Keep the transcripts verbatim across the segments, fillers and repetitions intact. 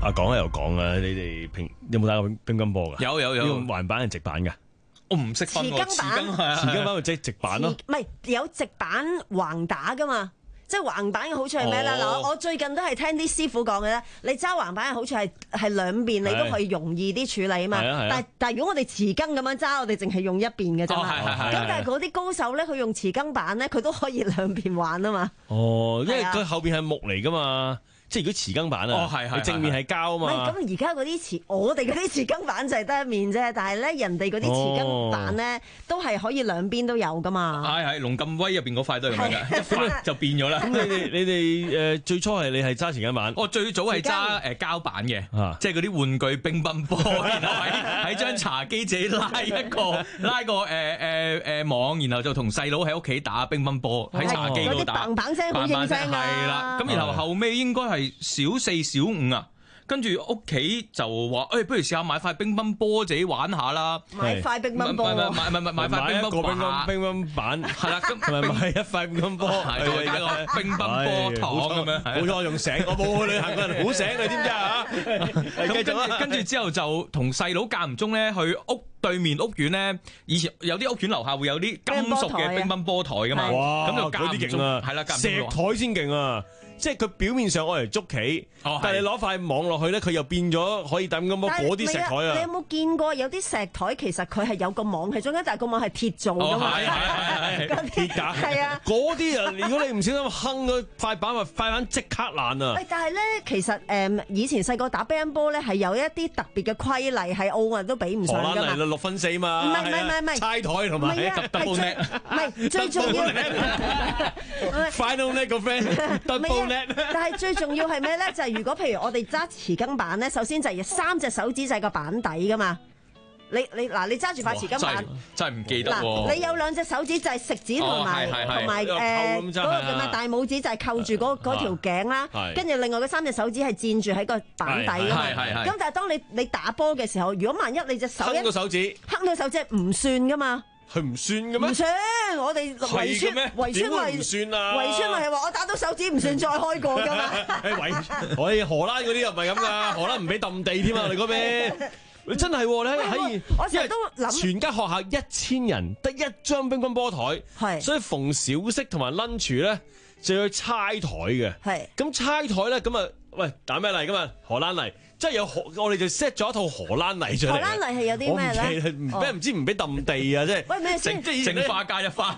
啊講啊又講啊，你哋平有冇打過乒乓波噶？ 有有有， 用橫板定直板噶？ 我唔識分喎， 匙羹板匙羹板咪即係直板咯， 唔係有直板橫打噶嘛？即係橫板嘅好處係咩咧？嗱、 哦， 我最近都係聽啲師傅講嘅咧。你揸橫板嘅好處係係兩邊你都可以容易啲處理啊嘛。 係啊係啊但但係如果我哋匙羹咁樣揸，我哋淨係用一邊嘅啫嘛。 哦係係係咁但係嗰啲高手咧，佢用匙羹板咧，佢都可以兩邊玩啊嘛。 哦，因為係啊佢後邊係木嚟噶嘛，即係如果匙羹板啊， 哦係係佢正面係膠唔係啊嘛。 咁而家嗰啲匙，我哋嗰啲匙羹板就係得一面啫。但係咧，人哋嗰啲匙羹板咧，都係可以兩邊都有噶嘛。 係係龍咁威入邊嗰塊都係咁樣㗎，一塊就變咗啦。 咁你哋你哋誒最初係你係揸匙羹板， 我最早係揸誒膠板嘅啊， 即係嗰啲玩具乒乓波，然後喺喺張茶幾自己拉一個拉個誒誒誒網，然後就同細佬喺屋企打乒乓波，喺茶幾嗰啲度打。 砰砰聲好應聲㗎。 係啦，咁然後後尾應該係小四小五啊。跟住屋企就話，誒、欸，不如試下買塊乒乓波自己玩下啦。 買塊乒乓波唔係唔係唔係唔係買塊乒乓一個乒乓棒乒乓板， 係啦，咁同埋買一塊乒乓波， 係一個乒乓波糖咁樣。 冇錯，我仲醒，我冇去旅行嗰陣好醒，你知唔知啊？ 咁跟住跟住之後就同細佬間唔中咧去屋對面屋苑咧，以前有啲屋苑樓下會有啲金屬嘅乒乓波台噶嘛。 哇！ 咁就嗰啲勁啊， 係啦， 石台先勁啊！即係佢表面上愛嚟捉棋， 哦、 但係你攞塊網落去咧，佢又變咗可以抌咁多嗰啲石台啊！ 你有冇見過有啲石台其實佢係有個網喺中間，但係個網係鐵做㗎嘛？ 係係係係鐵架係啊！ 嗰啲啊，如果你唔小心哼咗塊板，咪塊板即刻爛啊！ 喂，但係咧，其實誒、嗯、以前細個打乒乓波咧係有一啲特別嘅規例，係奧運都比唔上㗎嘛。 荷蘭嚟六分四嘛， 唔係唔係唔係唔係猜台同埋唔係啊係最唔係最重要。 Final net 個 friend double net， 但係最重要係咩咧？就係、是、如果譬如我哋揸匙羹板咧，首先就係三隻手指就係個板底噶嘛。你你嗱，你揸住塊匙羹板， 真係唔記得喎。 嗱，你有兩隻手指就係食指同埋同埋誒嗰個叫咩大拇指就係扣住嗰嗰條頸啦。跟住另外嗰三隻手指係墊住喺個板底噶嘛。咁但係當你你打波嘅時候，如果萬一你隻手一哼個手指， 哼到手指係唔算噶嘛。 佢唔算嘅咩？ 唔算，我哋圍村圍村咪唔算啊！ 圍村咪係話我打到手指唔算再開過㗎嘛？ 圍我哋荷蘭嗰啲又唔係咁㗎，荷蘭唔俾揼地添啊！你嗰邊你真係你喺我成日都諗， 全間學校一千人得一張乒乓波台，係所以逢小息同埋 lunch 咧就要猜台嘅。係咁猜台咧，咁啊喂打咩嚟㗎嘛？荷蘭嚟。即係有荷，我哋就 set 咗一套荷蘭泥出嚟。 荷蘭泥係有啲咩咧？ 唔俾唔知唔俾揼地啊！即係喂咩先？ 正花加一番，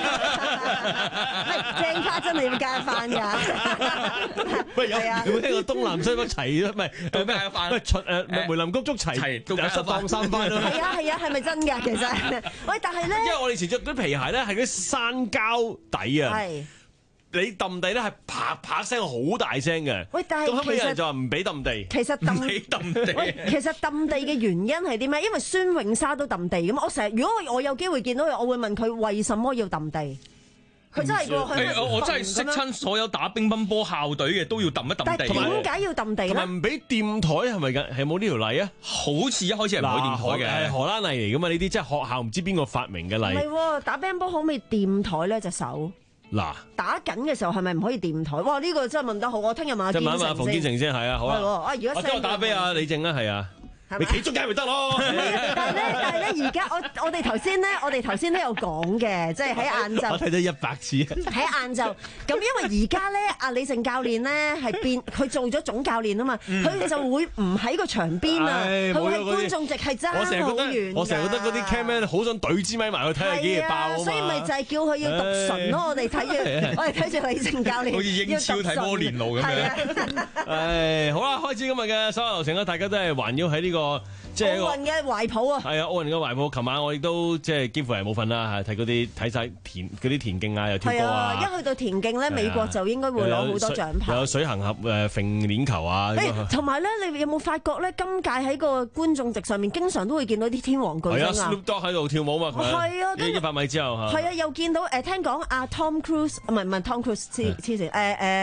正花真係要加一番㗎。 喂，有有冇聽過東南西北齊咯？唔係咩一番？喂，出誒梅林谷捉齊，有十當三番咯。 係啊係啊，係咪真㗎？其實喂，但係咧， 因為我哋以前着嗰啲皮鞋咧係嗰啲山膠底啊。係。你揼地咧係啪啪聲好大聲嘅， 喂，但係咁後尾有人就話唔俾揼地， 其實揼揼地， 喂，其實揼地嘅原因係啲咩？因為孫穎莎都揼地咁，我成日如果我有機會見到佢，我會問佢為什麼要揼地？佢真係喎， 我真係識親所有打乒乓波校隊嘅都要揼一揼地。 但係點解要揼地咧？ 同埋唔俾掂台係咪㗎？係冇呢條例啊？ 好似一開始係唔可以掂台嘅， 係荷蘭例嚟㗎嘛？呢啲即係學校唔知邊個發明嘅例。 唔係喎，打乒乓波可唔可以掂台咧？隻手？ 嗱， 打緊嘅時候係咪唔可以掂台？哇！呢、這個真係問得好，我聽日問阿建成先。 即係問阿馮建成先，係啊，好啊。 啊，如果我今日打俾阿李靜啦，係啊。你企中間咪得咯。 但係咧，但係咧，而家我我哋頭先咧，我哋頭先都有講嘅，即係喺晏晝。 我睇咗一百次。 喺晏晝，咁因為而家咧，阿李靜教練咧係變，佢做咗總教練啊嘛，佢、嗯、就會唔喺個場邊啊，佢喺觀眾席係爭好遠。 我成日覺得嗰啲 cameraman 好想懟支咪埋去睇下幾嘢爆啊嘛。 所以咪就係叫佢要讀唇咯，我哋睇住，我哋睇住李靜教練。 好似英超睇摩連奴咁樣。 誒，好啦，開始今日嘅所有流程啦，大家都係環繞喺呢個。即係奧運嘅懷抱啊！ 係啊，奧運嘅懷抱。琴晚我亦都即係幾乎係冇瞓啦，睇嗰啲睇晒田嗰啲田徑啊，又跳高啊。 一去到田徑咧，美國就應該會攞好多獎牌。 有水行俠誒揈鏈球啊。 同埋咧，你有冇發覺咧？今屆喺個觀眾席上面，經常都會見到啲天王巨星啊。 係啊 ，Snoop Dogg 喺度跳舞嘛。 係啊， 一百米之後嚇。 係啊，又見到誒，聽講阿 Tom Cruise 唔係唔係 Tom Cruise 黐黐線誒誒。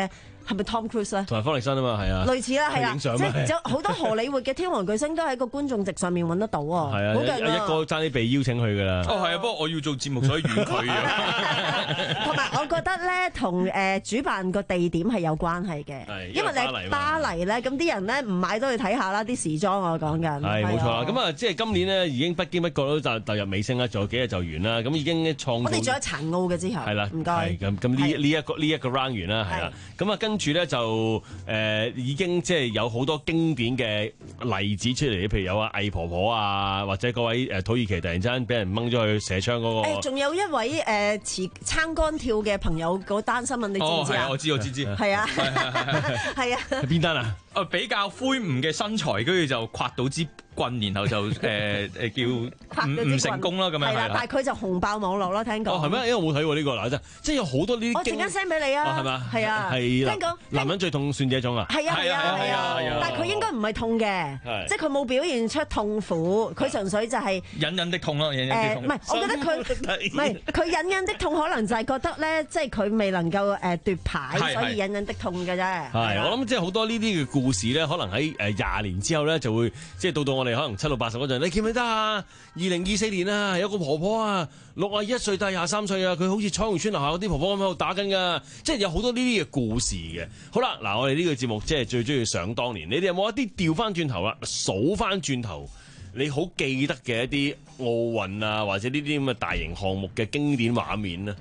係咪 Tom Cruise 咧？ 同埋方力申啊嘛，係啊， 類似啦，係啊， 即係有好多荷里活嘅天王巨星都喺個觀眾席上面揾得到喎。 係啊，好勁啊！一哥爭啲被邀請去㗎啦。 哦，係啊，不過我要做節目，所以遠佢啊。同埋我覺得咧，同誒主辦個地點係有關係嘅，因為你巴黎咧，咁啲人咧唔買都去睇下啦，啲時裝我講緊。 係冇錯啦，咁啊，即係今年呢已經不經不覺都就踏入尾聲啦，仲有幾日就完啦，咁已經創我哋仲有殘奧嘅之後。係啦，唔該。 咁咁呢呢一個呢一個 round 完啦，係啦，咁啊跟住咧就誒已經即係有好多經典嘅例子出嚟，譬如有啊魏婆婆啊，或者嗰位誒土耳其突然之間俾人掹咗去射槍嗰個。誒， 仲有一位誒持撐桿跳嘅朋友嗰單新聞，你知唔知啊？ 我知我知知。 係啊，係啊。 係邊單啊？ 誒比較魁梧嘅身材，跟住就刮到支棍，然後就誒誒叫唔唔成功啦咁樣。係啦， 但係佢就紅爆網絡啦，聽講。 哦，係咩？因為我冇睇過呢個嗱，真即係有好多呢啲。 我陣間 send 俾你啊。 係嘛？ 係啊。 係。聽講男人最痛算這種啊。 係啊係啊係啊。但係佢應該唔係痛嘅，即係佢冇表現出痛苦，佢純粹就係隱隱的痛咯，隱隱的痛。 誒唔係，我覺得佢唔係佢隱隱的痛，可能就係覺得咧，即係佢未能夠誒奪牌，所以隱隱的痛嘅啫。 係，我諗即係好多呢啲嘅故事咧，可能喺誒廿年之後咧，就會即係到到我哋可能七到八十嗰陣，你記唔記得啊？二零二四年啊，有個婆婆啊，六啊一歲，但係廿三歲啊，佢好似彩虹村樓下嗰啲婆婆咁喺度打緊㗎，即係有好多呢啲嘅故事嘅。好啦，嗱，我哋呢個節目即係最中意想當年，你哋有冇一啲調翻轉頭啊，數翻轉頭，你好記得嘅一啲奧運啊，或者呢啲咁嘅大型項目嘅經典畫面呢？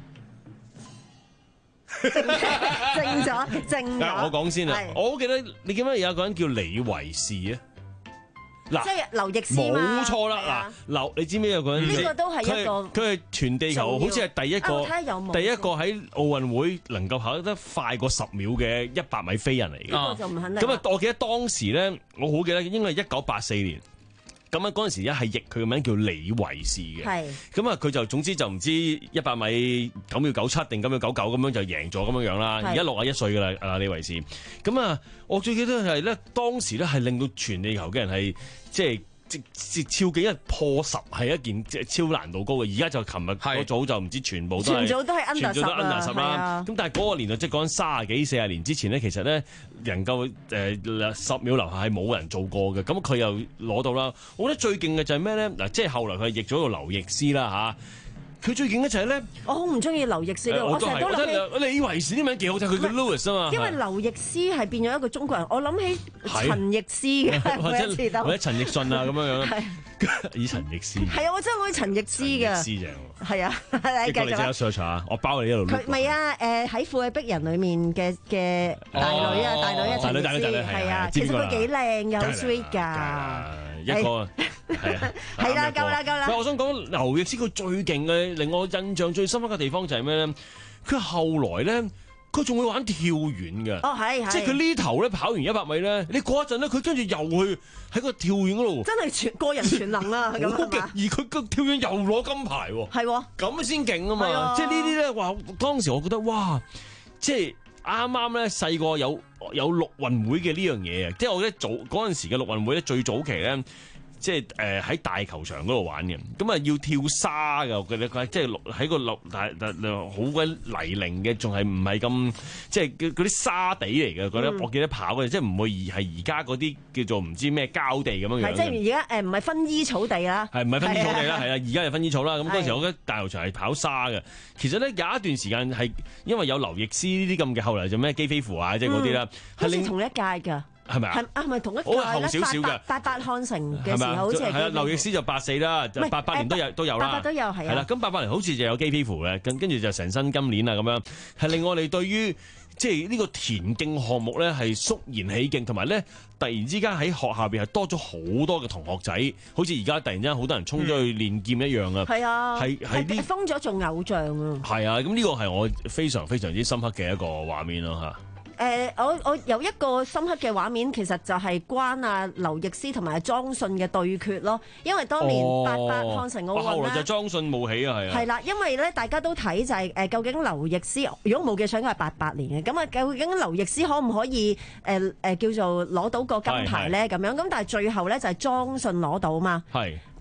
靜咗，靜咗。 我講先啦，我好記得，你記唔記得有一個人叫李維士啊？嗱， 即係劉易斯嘛， 冇錯啦。嗱，劉，你知唔知有個人？ 呢個都係一個， 佢係全地球好似係第一個，第一個喺奧運會能夠跑得快過十秒嘅一百米飛人嚟嘅。 呢個就唔肯定。 咁啊，我記得當時咧，我好記得應該係一九八四年。咁啊，嗰陣時一係譯佢嘅名叫李維士嘅。係。咁啊，佢就總之就唔知一百米九秒九七定九秒九九咁樣就贏咗咁樣樣啦。而家六十一歲㗎啦，啊李維士。咁啊，我最記得係咧，當時咧係令到全地球嘅人係即係即即跳幾日破十係一件即係超難度高嘅。而家就琴日嗰組就唔知全部都係全組都係 under 十啦。 十啦。咁但係嗰個年代即係講緊三十幾四十年之前咧，其實咧能夠誒十秒樓下係冇人做過嘅。咁佢又攞到啦。我覺得最勁嘅就係咩咧？嗱，即係後來佢譯咗個劉易斯啦嚇。佢最勁嘅就係咧， 我好唔中意劉易斯呢個，我成日都諗起李維士啲名幾好聽，佢叫 Louis 啊嘛。 因為劉易斯係變咗一個中國人，我諗起陳奕斯嘅， 或者或者陳奕迅啊咁樣樣。以陳奕斯。係啊，我真係好似陳奕斯嘅。 陳奕斯正。係啊， 你繼續。你即刻 search 下，我包你一路。 佢唔係啊，誒喺富貴逼人裡面嘅嘅大女啊，大女啊，陳奕斯係啊，其實佢幾靚㗎，好 sweet 㗎。 一個係啊， 係啦，夠啦，夠啦。 我想講劉易斯佢最勁嘅，令我印象最深刻嘅地方就係咩咧？佢後來咧，佢仲會玩跳遠嘅。 哦，係係。即係佢呢頭咧跑完一百米咧，你過一陣咧，佢跟住又去喺個跳遠嗰度。 真係全個人全能啊！咁好勁，而佢個跳遠又攞金牌喎。 係喎。 咁先勁啊嘛！即係呢啲咧，話當時我覺得哇，即係啱啱咧細個有。有陸運會嘅呢樣嘢啊！即係我覺得早嗰陣時嘅陸運會咧，最早期咧，即係誒喺大球場嗰度玩嘅，咁啊要跳沙嘅，我覺得佢即係喺個陸大大好鬼泥濘嘅，仲係唔係咁即係嗰啲沙地嚟嘅？覺得、嗯、我記得跑嘅，即係唔會而係而家嗰啲叫做唔知咩膠地咁樣樣。 係即係而家誒唔係薰衣草地啦。係唔係薰衣草地啦？係啊，而家係薰衣草啦。咁嗰陣時我覺得大球場係跑沙嘅。其實咧有一段時間係因為有劉易斯呢啲咁嘅，後嚟就咩基菲芙啊，即係嗰啲啦， 好似同一屆㗎。係咪啊？係啊，係咪同一屆咧？ 後少少嘅八八漢城嘅時候好似係。係啊， 劉易斯就八四啦，就八八年都有都有啦。 八八都有係啊。 係啦，咁八八年好似就有基菲芙嘅，跟跟住就成身金鏈啊咁樣，係令我哋對於即係呢個田徑項目咧係肅然起敬，同埋咧突然之間喺學校邊係多咗好多嘅同學仔，好似而家突然之間好多人衝咗去練劍一樣啊！係啊，係係啲封咗做偶像啊！ 係啊，咁呢個係我非常非常之深刻嘅一個畫面咯嚇。 誒、呃，我我有一個深刻嘅畫面，其實就係關啊劉易斯同埋莊信嘅對決咯。因為當年八八漢城奧運咧， 後來就莊信冒起啊，係啊。 係啦，因為咧大家都睇就係、是、誒、呃，究竟劉易斯如果冇記錯應該係八八年嘅，咁啊究竟劉易斯可唔可以誒誒、呃、叫做攞到個金牌咧？咁樣咁，但係最後咧就係莊信攞到嘛。係。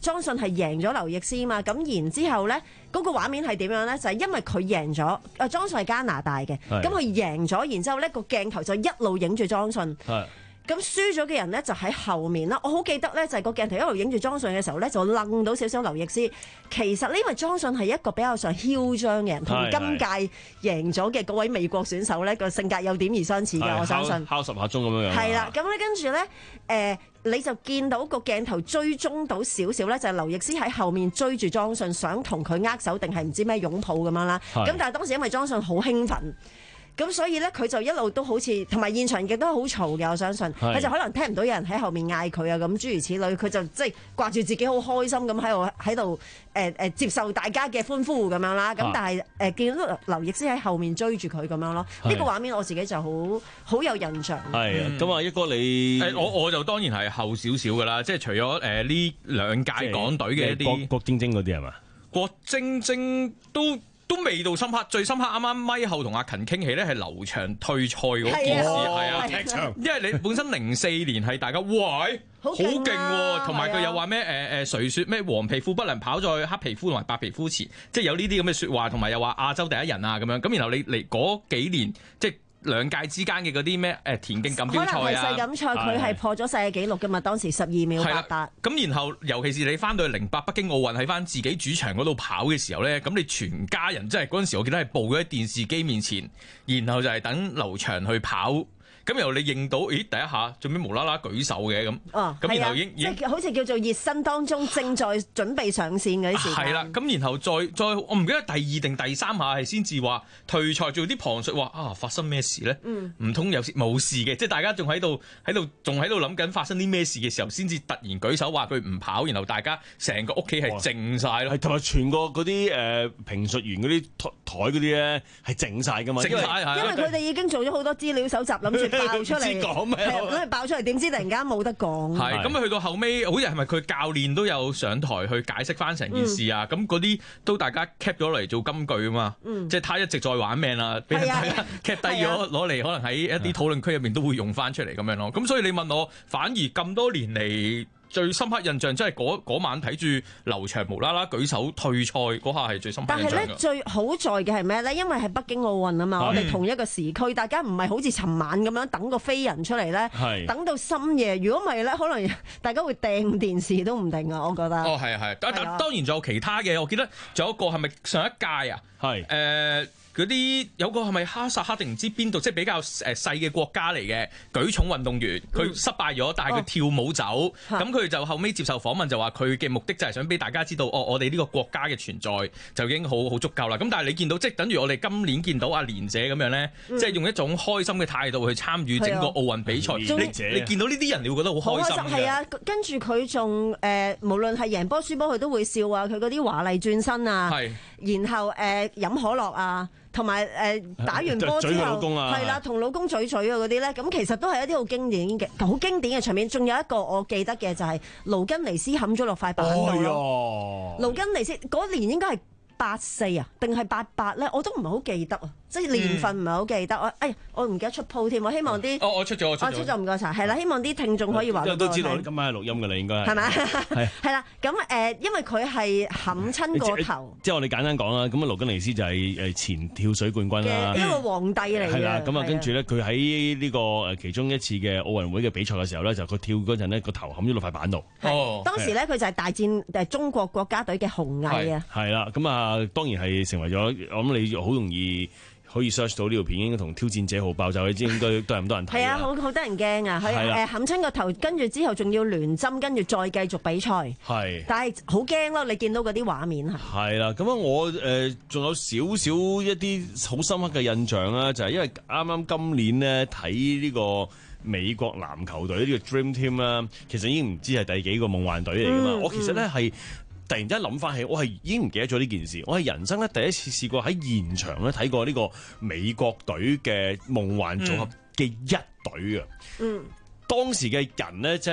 莊信係贏咗劉易斯嘛，咁然之後咧嗰、那個畫面係點樣咧？就係、是、因為佢贏咗，啊莊信係加拿大嘅，咁佢贏咗，然之後咧個鏡頭就一路影住莊信。咁輸咗嘅人咧就喺後面啦。我好記得咧，就係個鏡頭一路影住莊信嘅時候咧，就愣到少少劉易斯。其實呢，因為莊信係一個比較上囂張嘅人，同今屆贏咗嘅嗰位美國選手咧個性格有點而相似嘅，我相信。 敲十下鐘咁樣樣。係啦， 咁咧跟住咧，誒、呃、你就見到個鏡頭追蹤到少少咧，就係劉易斯喺後面追住莊信，想同佢握手定係唔知咩擁抱咁樣啦。咁但係當時因為莊信好興奮。咁所以咧，佢就一路都好似，同埋現場亦都好嘈嘅。我相信佢就可能聽唔到有人喺後面嗌佢啊，咁諸如此類。佢就即係掛住自己好開心咁喺度喺度誒誒接受大家嘅歡呼咁樣啦。咁但係誒、呃、見到劉易斯喺後面追住佢咁樣咯。呢、呢個畫面我自己就好好有印象。係啊， 咁啊，一哥你誒我我就當然係後少少㗎啦。即係除咗誒呢兩屆港隊嘅一啲郭晶晶嗰啲係嘛？ 郭晶晶都。都未到深刻，最深刻啱啱咪後同阿勤傾起咧，係劉翔退賽嗰件事，係啊，踢場，因為你本身零四年係大家，哇，好勁喎，同埋佢又話咩誒誒誰說咩黃皮膚不能跑在黑皮膚同埋白皮膚前，即係有呢啲咁嘅説話，同埋又話亞洲第一人啊咁樣，咁然後你嚟嗰幾年即係。兩屆之間嘅嗰啲咩誒田徑錦標賽啊， 可能係世錦賽佢係破咗世界紀錄㗎嘛，當時十二秒八八。咁然後尤其是你翻到去零八北京奧運喺翻自己主場嗰度跑嘅時候咧，咁你全家人即係嗰陣時我記得係步咗喺電視機面前，然後就係等劉翔去跑。咁由你認到，咦？第一下做咩無啦啦舉手嘅咁？哦，咁然後已經即係好似叫做熱身當中正在準備上線嗰啲時間。 係啦，咁然後再再，我唔記得第二定第三下係先至話退賽，做啲旁述話啊發生咩事咧？唔通有事冇事嘅？即係大家仲喺度喺度仲喺度諗緊發生啲咩事嘅時候，先至突然舉手話佢唔跑，然後大家成個屋企係靜晒咯。係同埋全個嗰啲誒評述員嗰啲台嗰啲咧係靜晒㗎嘛？ 靜晒，因為佢哋已經做咗好多資料搜集，諗住。爆出嚟講咩？係爆出嚟，點知突然間冇得講？ 係咁啊！去到後尾，好似係咪佢教練都有上台去解釋翻成件事啊？咁嗰啲都大家 cap 咗嚟做金句啊嘛！嗯、即係他一直在玩命啦，俾大家 cap 低咗攞嚟，可能喺一啲討論區入面都會用翻出嚟咁樣咯。咁所以你問我，反而咁多年嚟。最深刻印象真係嗰晚睇住劉翔無啦啦舉手退賽嗰下係最深刻印象。 但係咧最好在嘅係咩咧？因為係北京奧運啊嘛，我哋同一個時區，大家唔係好似尋晚咁樣等個飛人出嚟咧，等到深夜。如果唔係咧，可能大家會掟電視都唔定啊！我覺得。 哦，係啊係，但係當然仲有其他嘅，我記得仲有一個係咪上一屆啊？係誒。嗰啲有個係咪哈薩克定唔知邊度，即係比較誒細嘅國家嚟嘅舉重運動員，佢失敗咗，但係佢跳舞走，咁佢、哦、就後尾接受訪問就話佢嘅目的就係想俾大家知道，哦，我哋呢個國家嘅存在就已經好好足夠啦。咁但係你見到即係等於我哋今年見到阿蓮姐咁樣咧，嗯、即係用一種開心嘅態度去參與整個奧運比賽。你你見到呢啲人，你會覺得好開心嘅。係啊， 跟住佢仲誒，無論係贏波輸波，佢都會笑啊，佢嗰啲華麗轉身啊，然後誒飲、呃、可樂啊。同埋誒打完波之後，係啦，同老公嘴嘴啊嗰啲咧，咁其實都係一啲好經典嘅、好經典嘅場面。仲有一個我記得嘅就係勞根尼斯冚咗落塊板度咯。勞根尼斯嗰年應該係八四啊，定係八八咧？我都唔係好記得啊。即係年份唔係好記得，我哎我唔記得出鋪添，我希望啲哦我出咗我出咗唔該晒，係啦，希望啲聽眾可以話。 都知道今晚係錄音㗎啦，應該係。係咪？係係啦，咁誒，因為佢係冚親個頭。即係我哋簡單講啦，咁啊，勞根尼斯就係誒前跳水冠軍啦， 一個皇帝嚟嘅。係啦， 咁啊，跟住咧，佢喺呢個誒其中一次嘅奧運會嘅比賽嘅時候咧，就佢跳嗰陣咧，個頭冚咗落塊板度。 哦，當時咧佢就係大戰誒中國國家隊嘅紅藝啊。 係啦，咁啊，當然係成為咗，我諗你好容易。可以 search 到呢條片，應該同挑戰者號爆炸，你知應該都係咁多人睇。 係啊，好好得人驚啊！佢誒冚親個頭，跟住之後仲要聯針，跟住再繼續比賽。係，但係好驚咯！你見到嗰啲畫面係。係啦，咁啊，我誒仲有少少一啲好深刻嘅印象啦，就係因為啱啱今年咧睇呢個美國籃球隊呢個 Dream Team 啦，其實已經唔知係第幾個夢幻隊嚟㗎嘛。嗯、我其實咧係。突然之間諗翻起，我係已經唔記得咗呢件事。我係人生咧第一次試過喺現場咧睇過呢個美國隊嘅夢幻組合嘅一隊啊！嗯，當時嘅人咧，即係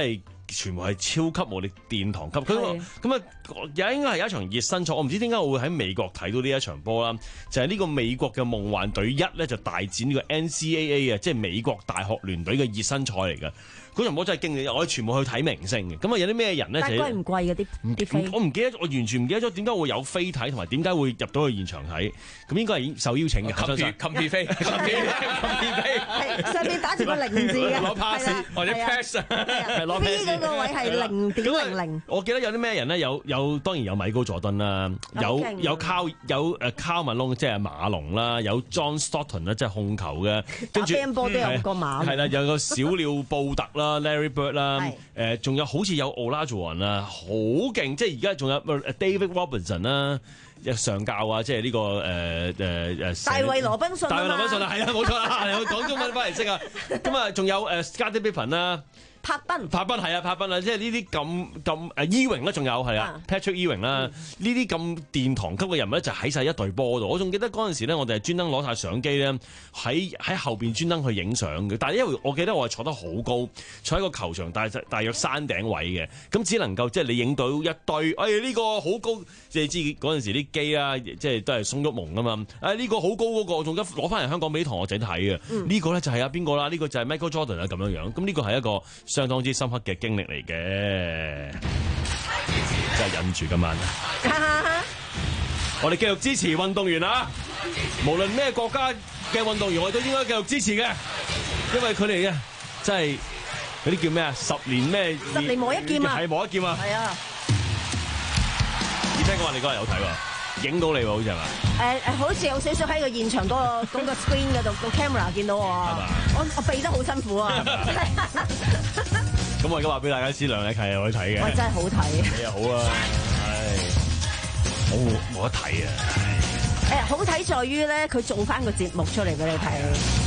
全部係超級無敵殿堂級。佢咁啊，有應該係有一場熱身賽，我唔知點解我會喺美國睇到呢一場波啦。就係、是、呢個美國嘅夢幻隊一咧，就大戰呢個 N C A A 啊，即係美國大學聯隊嘅熱身賽嚟嘅。嗰場波真係經典，我哋全部去睇明星嘅。咁啊，有啲咩人咧？ 但係貴唔貴嗰啲啲飛？ 我唔記得，我完全唔記得咗點解會有飛睇，同埋點解會入到去現場睇。咁應該係受邀請嘅。 冚住冚住飛，冚住飛， 係上面打住個零字嘅， 攞 pass 或者 pass， 係攞 pass。嗰個位係零點零零。 我記得有啲咩人咧？有有當然有米高佐敦啦，有有靠有誒卡文龍即係馬龍啦，有 John Stockton 啦，即係控球嘅。跟住波都有個馬。 係啦，有個小鳥布特啦 ，Larry Bird 啦。誒，仲有好似有 Olajuwon 啊，好勁！即係而家仲有 David Robinson 啦，上教啊，即係呢個誒誒誒。大衛羅賓遜。大衛羅賓遜啊，係啊，冇錯啦，我講中文翻嚟識啊。咁啊，仲有誒 Scottie Pippen 啦。 柏賓， 柏賓係啊，柏賓啊，即係呢啲咁咁誒，Ewing 啦，仲有係啊 ，Patrick Ewing 啦，呢啲咁殿堂級嘅人物咧，就喺晒一隊波度。我仲記得嗰陣時咧，我哋係專登攞晒相機咧，喺喺後邊專登去影相嘅。但係因為我記得我係坐得好高，坐喺個球場大大約山頂位嘅，咁只能夠即係你影到一堆，哎呢、呢個好高，即係知嗰陣時啲機啊，即係都係鬆郁蒙啊嘛。哎呢、呢個好高嗰、嗰個，仲得攞翻嚟香港俾啲同學仔睇嘅。嗯、個呢個咧就係啊邊個啦？呢、呢個就係 Michael Jordan 啊咁樣樣。咁呢個係一個相當之深刻嘅經歷嚟嘅，真係忍住今晚。我哋繼續支持運動員啊！無論咩國家嘅運動員，我哋都應該繼續支持嘅，因為佢哋啊，真係嗰啲叫咩啊？十年咩？ 十年磨一劍啊！ 係磨一劍啊！ 係啊！ 你聽講話你嗰日有睇喎，影到你喎，好似係嘛？ 誒誒，好似有少少喺個現場嗰個嗰個 screen 嗰度個 camera 見到我啊！我我避得好辛苦啊！ 咁我而家話俾大家知，梁禮勤又去睇嘅。 喂，真係好睇。 你又好啊，唉，我冇冇得睇啊！ 誒，好睇在於咧，佢做翻個節目出嚟俾你睇。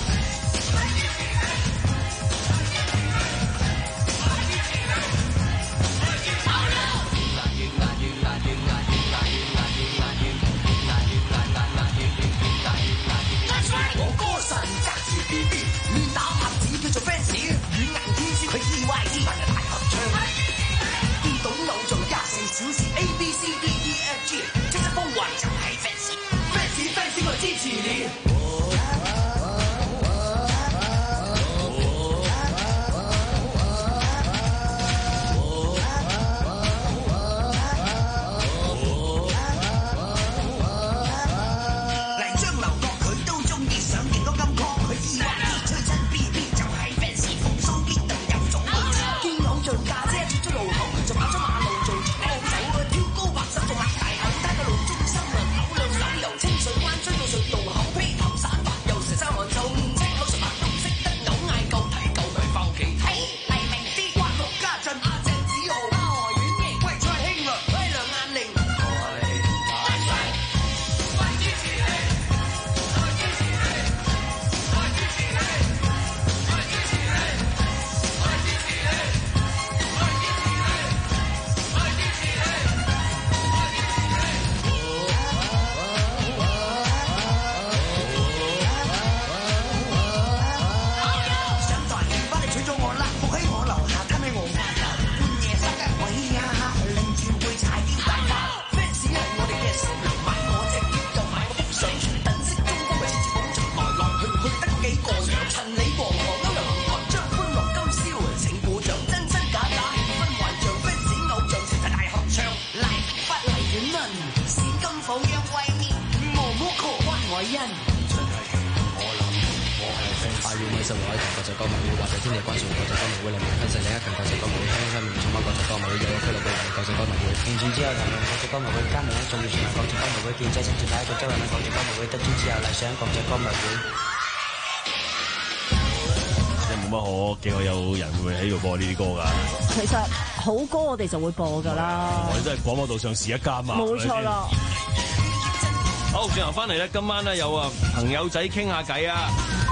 冇乜可幾可有人會喺度播呢啲歌㗎？ 其實好歌我哋就會播㗎啦。 我哋真係廣播道上是一家嘛。 冇錯啦。 好，轉頭翻嚟咧，今晚咧有啊朋友仔傾下偈啊！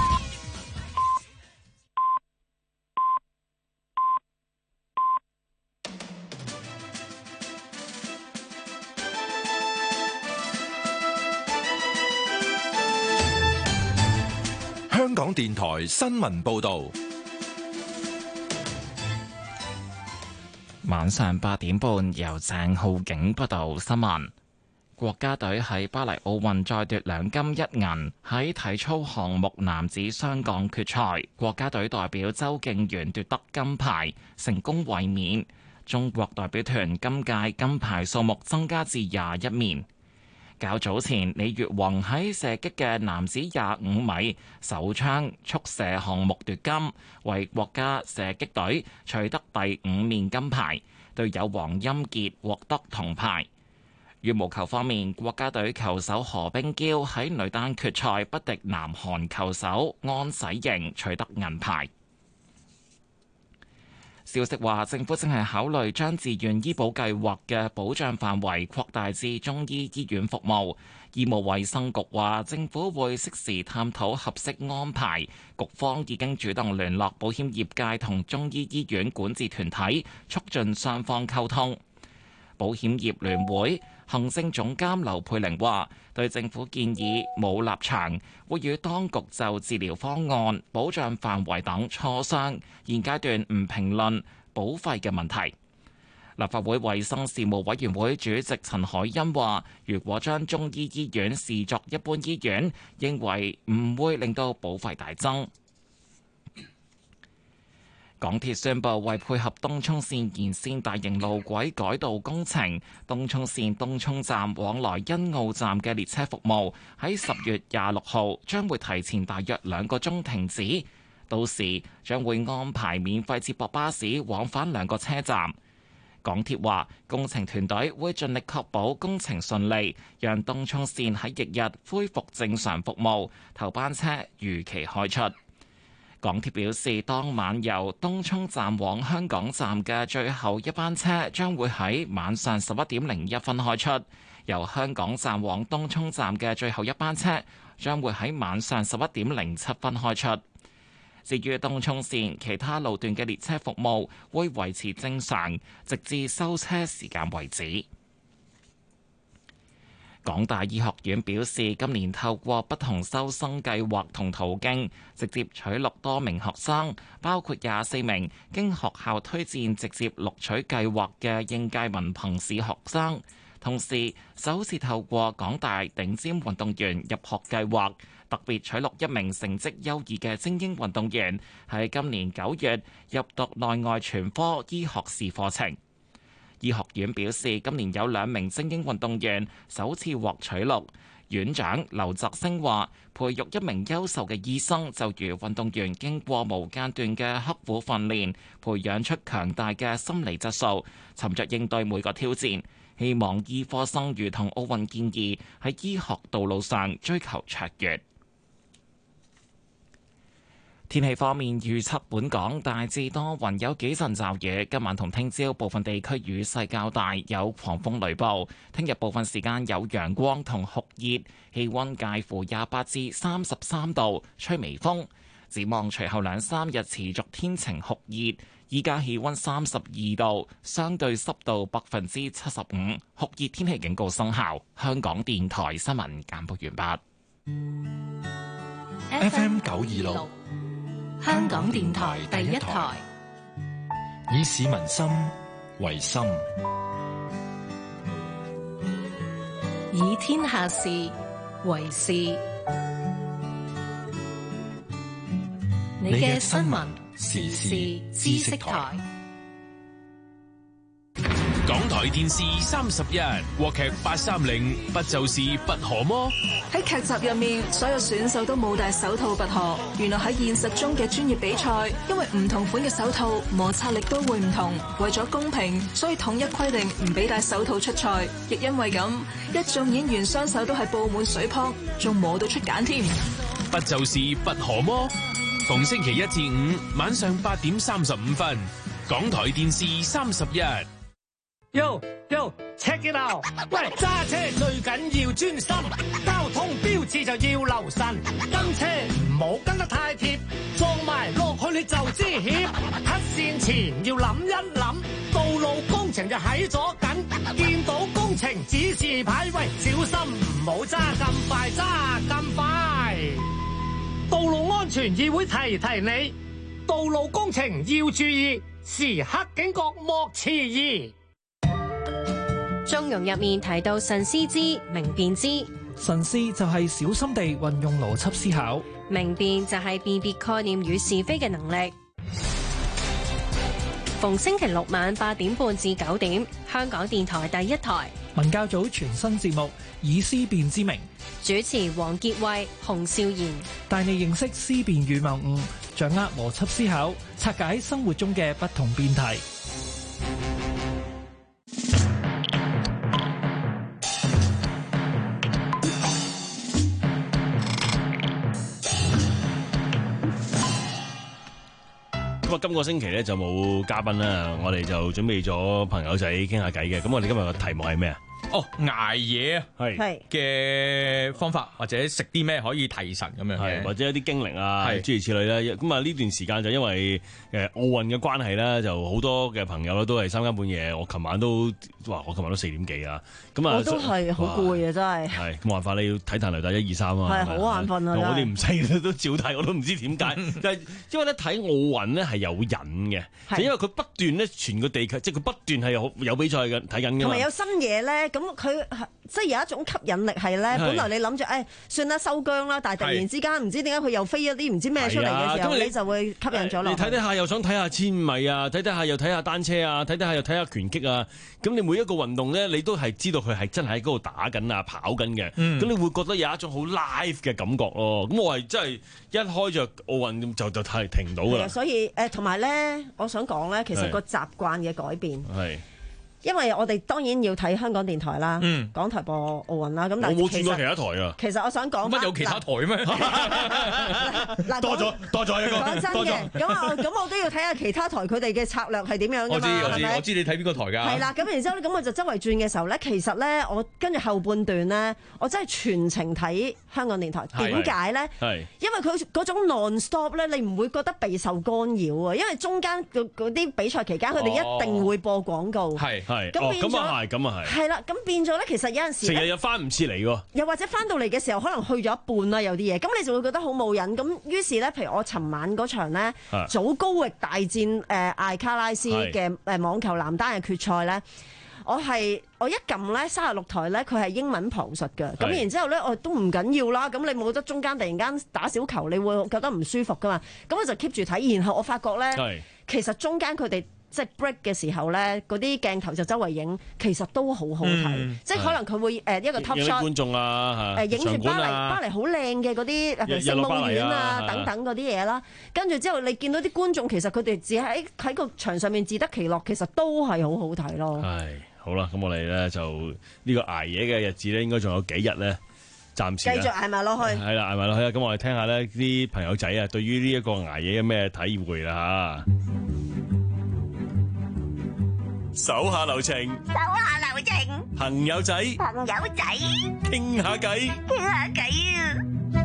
香港電台新聞報道。 晚上八點半，由鄭浩景報道新聞。國家隊喺巴黎奧運再奪兩金一銀。喺體操項目男子雙槓決賽，國家隊代表周敬源奪得金牌，成功衛冕。中國代表團今屆金牌數目增加至廿一面。較早前，李越宏喺射擊嘅男子廿五米手槍速射項目奪金，為國家射擊隊取得第五面金牌，隊友黃欽傑獲得銅牌。羽毛球方面，國家隊球手何冰嬌喺女單決賽不敵南韓球手安洗瑩，取得銀牌。消息話，政府正係考慮將自願醫保計劃嘅保障範圍擴大至中醫醫院服務。醫務衛生局話，政府會適時探討合適安排。局方已經主動聯絡保險業界同中醫醫院管治團體，促進雙方溝通。保險業聯會行政總監劉佩玲話，對政府建議冇立場，會與當局就治療方案、保障範圍等磋商，現階段唔評論保費嘅問題。立法會衛生事務委員會主席陳海欣話，如果將中醫醫院視作一般醫院，認為唔會令到保費大增。港鐵宣布，為配合東涌綫延綫大型路軌改道工程，東涌綫東涌站往來欣澳站嘅列車服務喺十月廿六號將會提前大約兩個鐘停止，到時將會安排免費接駁巴士往返兩個車站。港鐵話，工程團隊會盡力確保工程順利，讓東涌綫喺翌日恢復正常服務，頭班車如期開出。港鐵表示，當晚由東涌站往香港站嘅最後一班車將會喺晚上十一點零一分開出，由香港站往東涌站嘅最後一班車將會喺晚上十一點零七分開出。至於東涌線其他路段嘅列車服務會維持正常，直至收車時間為止。港大醫學院表示，今年透過不同收生計劃同途徑，直接取錄多名學生，包括廿四名經學校推薦直接錄取計劃嘅應屆文憑試學生。同時，首次透過港大頂尖運動員入學計劃，特別取錄一名成績優異嘅精英運動員，喺今年九月入讀內外全科醫學士課程。醫學院表示，今年有兩名精英運動員首次獲取錄。院長劉澤星話，培育一名優秀嘅醫生，就如運動員經過無間斷嘅刻苦訓練，培養出強大嘅心理質素，沉着應對每個挑戰。希望醫科生如同奧運健兒喺醫學道路上追求卓越。天氣方面預測，本港大致多雲，有幾陣驟雨。今晚同聽朝部分地區雨勢較大，有狂風雷暴。聽日部分時間有陽光同酷熱，氣溫介乎廿八至三十三度，吹微風。展望隨後兩三日持續天晴酷熱。依家氣溫三十二度，相對濕度百分之七十五，酷熱天氣警告生效。香港電台新聞簡報完畢。 F M 九二六。 香港電台第一台， 以市民心為心， 以天下事為事。你嘅新聞時事知識台。 港台電視三十一，國劇八三零，不就是拔河麼？ 喺劇集入面，所有選手都冇戴手套拔河。原來喺現實中嘅專業比賽，因為唔同款嘅手套摩擦力都會唔同，為咗公平，所以統一規定唔俾戴手套出賽。亦因為咁，一眾演員雙手都係布滿水泡，仲摸到出繭添。 不就是拔河麼？逢星期一至五晚上八點三十五分，港台電視三十一。 Yo yo check it out！ 喂，揸車最緊要專心，交通標誌就要留神，跟車唔好跟得太貼，撞埋落去你就知險。黑線前要諗一諗，道路工程就喺左近，見到工程指示牌，喂，小心唔好揸咁快，揸咁快。道路安全議會提提你。 道路工程要注意，時刻警覺莫遲疑。 中庸入面提到慎思之，明辨之。 慎思就係小心地運用邏輯思考， 明辨就係辨別概念與是非嘅能力。逢星期六晚八點半至九點，香港電台第一台文教組全新節目《以思辨之明》， 主持黃傑慧、洪少賢， 帶你認識思辨與謬誤，掌握邏輯思考，拆解生活中嘅不同辯題。 咁啊，今個星期咧就冇嘉賓啦，我哋就準備咗朋友仔傾下偈嘅。咁我哋今日個題目係咩啊？ 哦，捱夜啊， 係嘅方法，或者食啲咩可以提神咁樣嘅， 或者一啲經歷啊，諸如此類咧。咁啊呢段時間就因為誒奧運嘅關係咧，就好多嘅朋友咧都係三更半夜。我琴晚都哇，我琴晚都四點幾啊。咁啊， 我都係好攰啊，真係。 係冇辦法，你要睇彈雷達一二三啊。 係好眼瞓啊！ 我哋唔使都照睇，我都唔知點解。就係因為咧睇奧運咧係有癮嘅，就因為佢不斷咧全個地球，即係佢不斷係有有比賽嘅睇緊嘅嘛。 同埋有新嘢咧，咁佢即係有一種吸引力係咧。本來你諗住誒算啦收姜啦，但係突然之間唔知點解佢又飛一啲唔知咩出嚟嘅時候，你就會吸引咗落。你睇睇下又想睇下千米啊，睇睇下又睇下單車啊，睇睇下又睇下拳擊啊。咁你每一個運動咧，你都係知道佢係真係喺嗰度打緊啊、跑緊嘅。咁、嗯、你會覺得有一種好 live 嘅感覺咯。咁我係真係一開着奧運就就係停唔到㗎啦。 所以誒，同埋咧，我想講咧，其實個習慣嘅改變。 係。 因為我哋當然要睇香港電台啦，嗯、港台播奧運啦。咁但係我冇轉過其他台啊。 其實我想講乜有其他台咩？ 嗱， 多咗多咗一個。 講真嘅，咁我咁我都要睇下其他台佢哋嘅策略係點樣㗎嘛？ 我知我知我知你睇邊個台㗎？ 係啦，咁然之後咧，咁我就周圍轉嘅時候咧，其實咧，我跟住後半段咧，我真係全程睇香港電台。點解咧？係因為佢嗰種 non-stop 咧，你唔會覺得備受干擾啊。因為中間嗰啲比賽期間，佢哋一定會播廣告。係。 係，咁變咗，咁啊係，咁啊係。係啦， 咁變咗咧，其實有陣時成日又翻唔切嚟喎。 又或者翻到嚟嘅時候，可能去咗一半啦，有啲嘢，咁你就會覺得好冇癮。咁於是咧，譬如我尋晚嗰場咧，祖高域大戰誒艾卡拉斯嘅誒網球男單嘅決賽咧，我係我一撳咧三十六台咧，佢係英文旁述嘅。咁然之後咧，我都唔緊要啦。咁你冇得中間突然間打小球，你會覺得唔舒服噶嘛？咁我就 keep 住睇，然後我發覺咧，其實中間佢哋。即係 break 嘅時候咧，嗰啲鏡頭就周圍影，其實都好好睇。嗯、即係可能佢會誒一個 top shot， 觀眾啊， 誒影住巴黎巴黎好靚嘅嗰啲，譬如聖母院啊等等嗰啲嘢啦。跟住之後，你見到啲觀眾其實佢哋只喺喺個場上面自得其樂，其實都係好好睇咯。 係好啦，咁我哋咧就呢個捱夜嘅日子咧，應該仲有幾日咧，暫時繼續捱埋落去。係啦， 捱埋落去啦。咁我哋聽下咧啲朋友仔啊，對於呢一個捱夜嘅咩體會啦嚇。手下留情， 手下留情， 朋友仔， 朋友仔， 傾下偈， 傾下偈啊！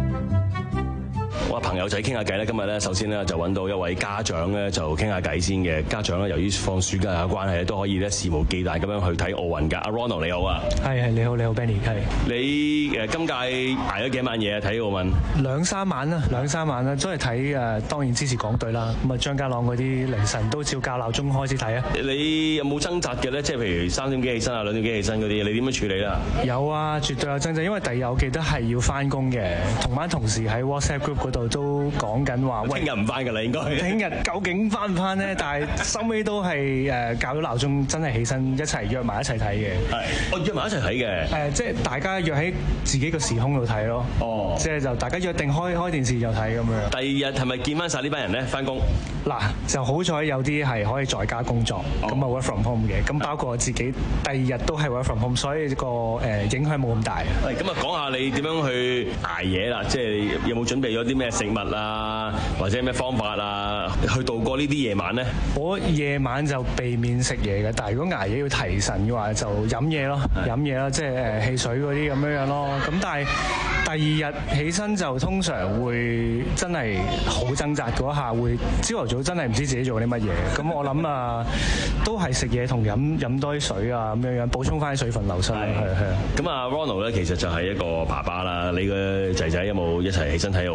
哇，朋友仔傾下偈咧，今日咧首先咧就揾到一位家長咧就傾下偈先嘅。家長咧由於放暑假嘅關係咧，都可以咧肆無忌憚咁樣去睇奧運㗎。阿 Ronald 你好啊， 係係你好你好 Benny 係。 你誒今屆捱咗幾晚嘢啊？睇奧運兩三晚啦，兩三晚啦，都係睇誒，當然支持港隊啦。咁啊張家朗嗰啲凌晨都照校鬧鐘開始睇啊。 你有冇掙扎嘅咧？即係譬如三點幾起身啊，兩點幾起身嗰啲，你點樣處理啦？ 有啊，絕對有掙扎，因為第二日我記得係要翻工嘅，同班同事喺 WhatsApp group 嗰度都講緊話，喂， 聽日唔翻㗎啦，應該。 聽日究竟翻唔翻呢？但係收尾都係誒校咗鬧鐘，真係起身一齊約埋一齊睇嘅。 係，我約埋一齊睇嘅。 誒，即係大家約喺自己個時空度睇咯。哦。即係就大家約定開開電視就睇咁樣。 第二日係咪見翻晒呢班人咧？翻工嗱，就好彩有啲係可以在家工作，咁啊 work from home 嘅。咁包括我自己，第二日都係 work from home，所以個誒影響冇咁大。 喂，咁啊講下你點樣去捱夜啦？即係有冇準備咗啲咩食物啊，或者咩方法啊，去度過呢啲夜晚咧？ 我夜晚就避免食嘢嘅，但係如果捱夜要提神嘅話，就飲嘢咯，飲嘢咯，即係誒汽水嗰啲咁樣樣咯。咁但係第二日起身就通常會真係好掙扎嗰下，會朝頭早真係唔知自己做啲乜嘢。咁我諗啊，都係食嘢同飲飲多啲水啊，咁樣樣補充翻啲水分流失。係係係。 咁啊 Ronald 咧，其實就係一個爸爸啦。你個仔仔有冇一齊起身睇奧運啊？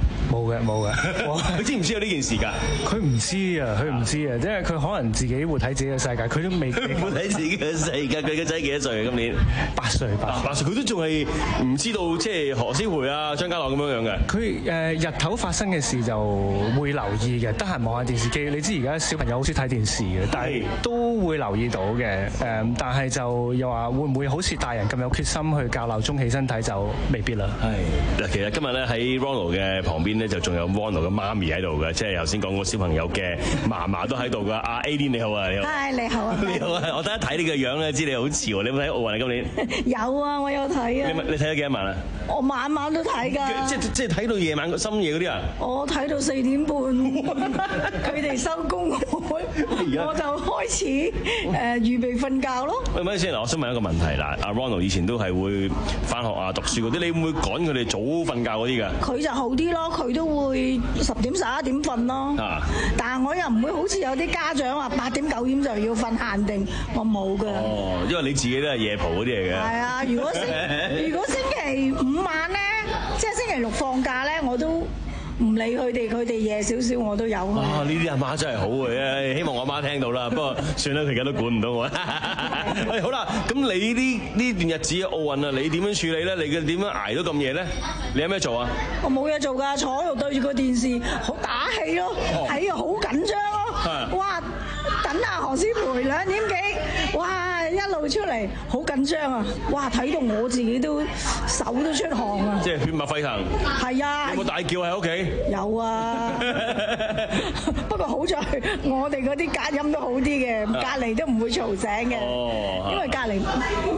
冇嘅冇嘅， 佢知唔知有呢件事㗎？ 佢唔知啊，佢唔知啊，即係佢可能自己活喺自己嘅世界，佢都未活喺自己嘅世界。佢個仔幾多歲啊？今年八歲，八歲， 八歲，佢都仲係唔知道即係何詩蓓啊、張家朗咁樣樣嘅。 佢誒日頭發生嘅事就會留意嘅，得閒望下電視機。你知而家小朋友好少睇電視嘅，但係都會留意到嘅。誒，但係就又話會唔會好似大人咁有決心去較鬧鐘起身睇就未必啦。 係嗱，其實今日咧喺 Ronald 嘅旁邊咧就仲有 Ronald 嘅媽咪喺度嘅，即係頭先講個小朋友嘅嫲嫲都喺度㗎。阿 Aileen 你好啊，你好。 係你好啊。 你好啊，我第一睇你個樣咧，知你好潮。你有冇睇奧運啊？今年有啊，我有睇啊。 你你睇咗幾多晚啊？ 我晚晚都睇㗎。即即係睇到夜晚深夜嗰啲啊？ 我睇到四點半，佢哋收工，我我就開始誒預備瞓覺咯。 喂，咪先嗱，我想問一個問題啦。阿 Ronald 以前都係會翻學啊、讀書嗰啲，你會唔會趕佢哋早瞓覺嗰啲㗎？ 佢就好啲咯，佢都會十點十一點瞓咯。啊！但係我又唔會好似有啲家長話八點九點就要瞓限定，我冇㗎。 哦，因為你自己都係夜蒲嗰啲嚟嘅。係啊，如果星如果星期五晚咧，即係星期六放假咧，我都唔理佢哋，佢哋夜少少我都有。 哇！呢啲阿媽真係好嘅，希望我阿媽聽到啦。不過算啦，佢而家都管唔到我。喂，好啦，咁你呢呢段日子嘅奧運啊，你點樣處理咧？你嘅點樣捱到咁夜咧？你有咩做啊？ 我冇嘢做㗎，坐喺度對住個電視，好打氣咯，睇啊好緊張咯。哇！等下何詩蓓兩點幾，哇！一路出嚟好緊張啊！哇！睇到我自己都手都出汗啊！ 即係血脈沸騰。係啊！有冇大叫喺屋企？ 有啊！不過好在我哋嗰啲隔音都好啲嘅，隔離都唔會嘈醒嘅。哦。因為隔離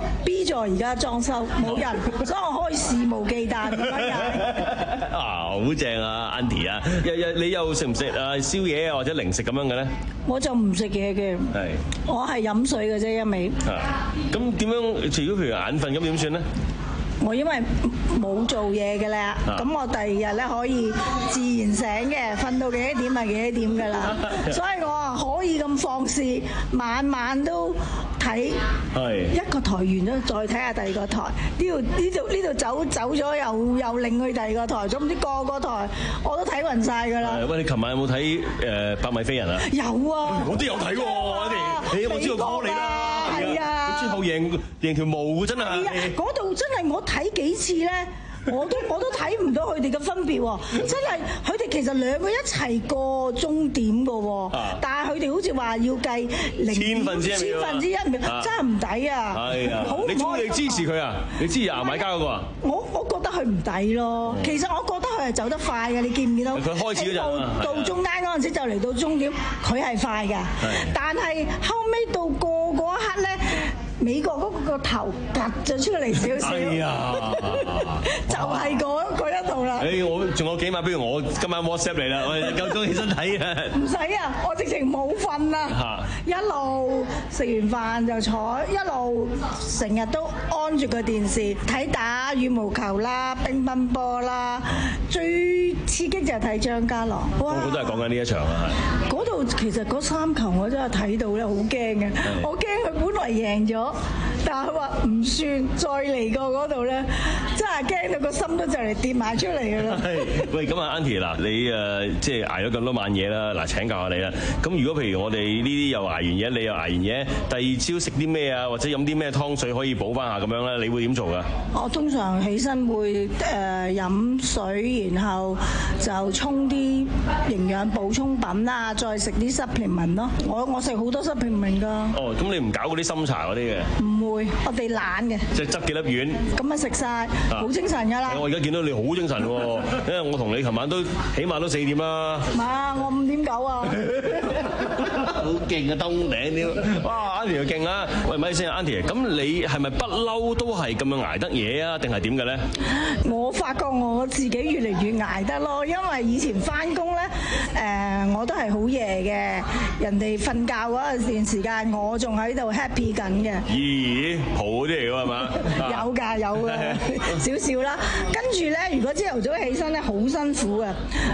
B 座而家裝修冇人，所以我可以肆無忌憚咁樣。 啊，好正啊 ，Auntie 啊！日日你又食唔食啊宵夜啊或者零食咁樣嘅咧？ 我就唔食嘢嘅。係。我係飲水嘅啫，一味。 啊！咁點樣？如果譬如眼瞓咁點算咧？ 我因為冇做嘢嘅啦，咁、啊、我第二日咧可以自然醒嘅，瞓到幾多點咪幾多點噶啦，所以我啊可以咁放肆，晚晚都睇一個台完咗，再睇下第二個台。呢度呢度呢度走走咗又又另去第二個台，總之個個台我都睇勻晒㗎啦。 喂，你琴晚有冇睇誒百米飛人啊？ 有啊， 我都有睇喎，我哋，誒我知道 call 你啦， 係啊， 佢最後贏贏條毛㗎真係。 嗰度真係我睇幾次咧。我都我都睇唔到佢哋嘅分別喎，真係佢哋其實兩個一齊過終點嘅喎，但係佢哋好似話要計零千分之一秒， 千分之一秒，真係唔抵啊！係啊， 你中意支持佢啊？你支持牙買加嗰個啊？ 我我覺得佢唔抵咯，其實我覺得佢係走得快嘅，你見唔見到？ 佢開始嗰陣到到中間嗰陣時就嚟到終點，佢係快嘅，但係後尾到過嗰一刻咧。美國嗰個個頭趌咗出嚟少少，就係嗰嗰一度啦。 誒，我仲有幾晚，不如我今晚 WhatsApp 你啦，我夠鐘起身睇啊！ 唔使啊，我直情冇瞓啊，一路食完飯就坐，一路成日都安住個電視睇打羽毛球啦、乒乓波啦，最刺激就係睇張家朗。哇！ 我都係講緊呢一場啊，係。 嗰度其實嗰三球我真係睇到咧，好驚嘅，我驚佢本來贏咗。但係佢話唔算，再嚟過嗰度咧，真係驚到個心都就嚟跌埋出嚟㗎啦。 喂，咁啊 Auntie 嗱，你誒即係捱咗咁多晚嘢啦，嗱請教下你啦。咁如果譬如我哋呢啲又捱完嘢，你又捱完嘢，第二朝食啲咩啊，或者飲啲咩湯水可以補翻下咁樣咧，你會點做㗎？ 我通常起身會誒飲水，然後就沖啲營養補充品啦，再食啲 supplement 咯。我我食好多 supplement 㗎。哦， 咁你唔搞嗰啲深茶嗰啲嘅？ 唔會，我哋懶嘅。 即係執幾粒丸。咁啊食晒， 好精神㗎啦。 我而家見到你好精神喎，因為我同你琴晚都起碼都四點啦。 唔係啊，我五點九啊。 好勁啊，東頂添！哇 ，Auntie 又勁啦。喂，咪先，Auntie，咁你係咪不嬲都係咁樣捱得嘢啊？定係點嘅咧？ 我發覺我自己越嚟越捱得咯，因為以前翻工咧，誒我都係好夜嘅，人哋瞓覺嗰段時間，我仲喺度 happy 緊嘅。 咦？好啲嚟㗎係嘛？ 有㗎有㗎，少少啦。跟住咧，如果朝頭早起身咧，好辛苦嘅。咁我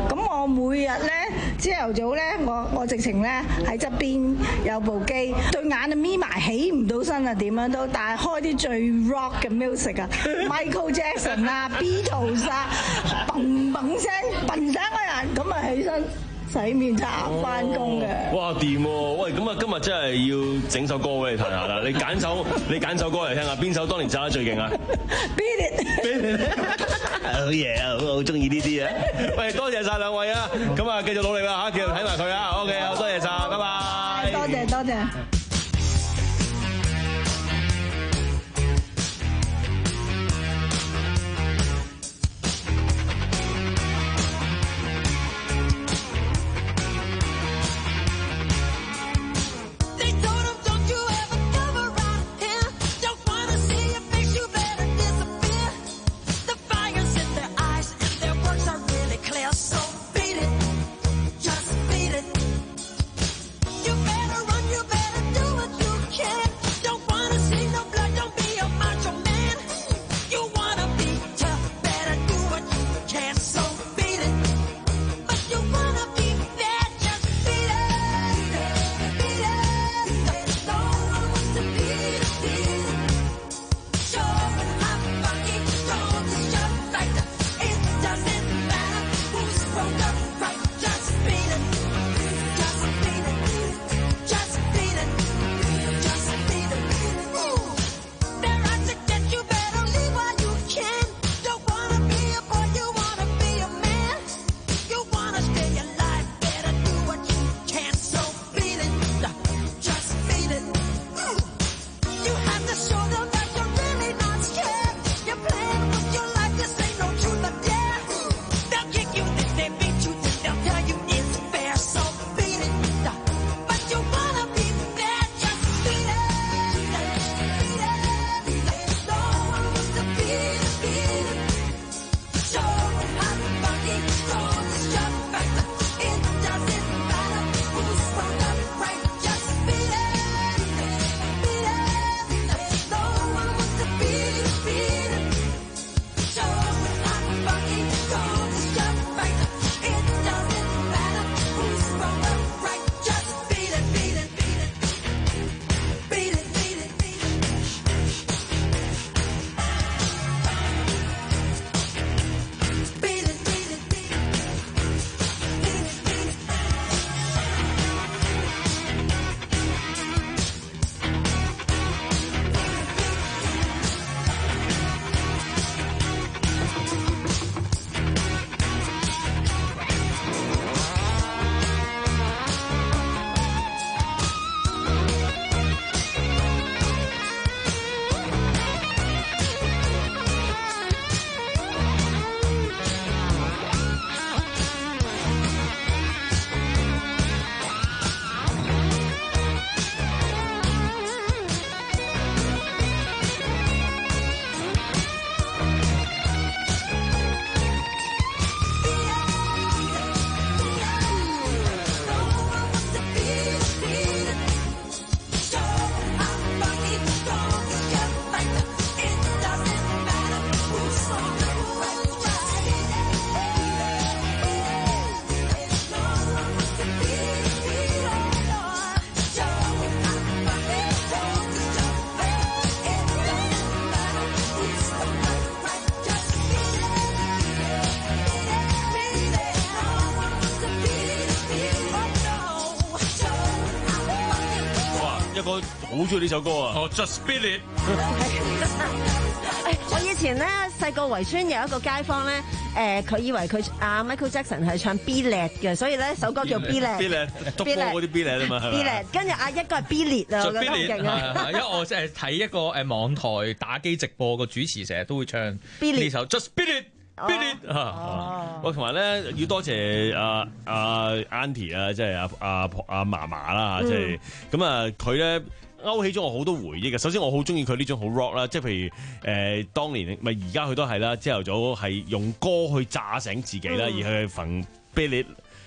我每日咧朝頭早咧，我我直情咧喺側邊有部機，對眼啊眯埋起唔到身啊，點樣都，但係開啲最 rock 嘅 music 啊，Michael Jackson 啊，Beatles 啊，砰砰聲，砰醒個人，咁啊起身。洗面茶翻工嘅， 哇掂喎！喂，咁啊今日真係要整首歌俾你睇下啦！你揀首你揀首歌嚟聽下，邊首當年炸得最勁啊 ？Beat it！ 好嘢啊！我好中意呢啲啊！喂，多謝晒兩位啊！咁啊，繼續努力啦嚇，繼續睇埋佢啊 ！OK， 好多謝晒，拜拜！ 多謝多謝。 我好中意呢首歌啊！ 哦 ，Just Beat It。 我以前咧細個圍村有一個街坊咧，誒佢以為佢阿 Michael Jackson 係唱 Billet 嘅，所以咧首歌叫 Billet。 Billet，篤波嗰啲 Billet 啊嘛，係咪 Billet，跟住阿一個係 Billet 啊，我覺得好勁啊！ 因為我即係睇一個誒網台打機直播個主持，成日都會唱呢首 Just Beat It。Billet 啊！ 我同埋咧要多謝阿阿 Auntie 啊，即係阿阿阿嫲嫲啦，即係咁啊，佢咧勾起咗我好多回憶嘅。首先我好中意佢呢種好 rock 啦，即係譬如誒當年咪而家佢都係啦，朝頭早係用歌去炸醒自己啦，而去焚 Billet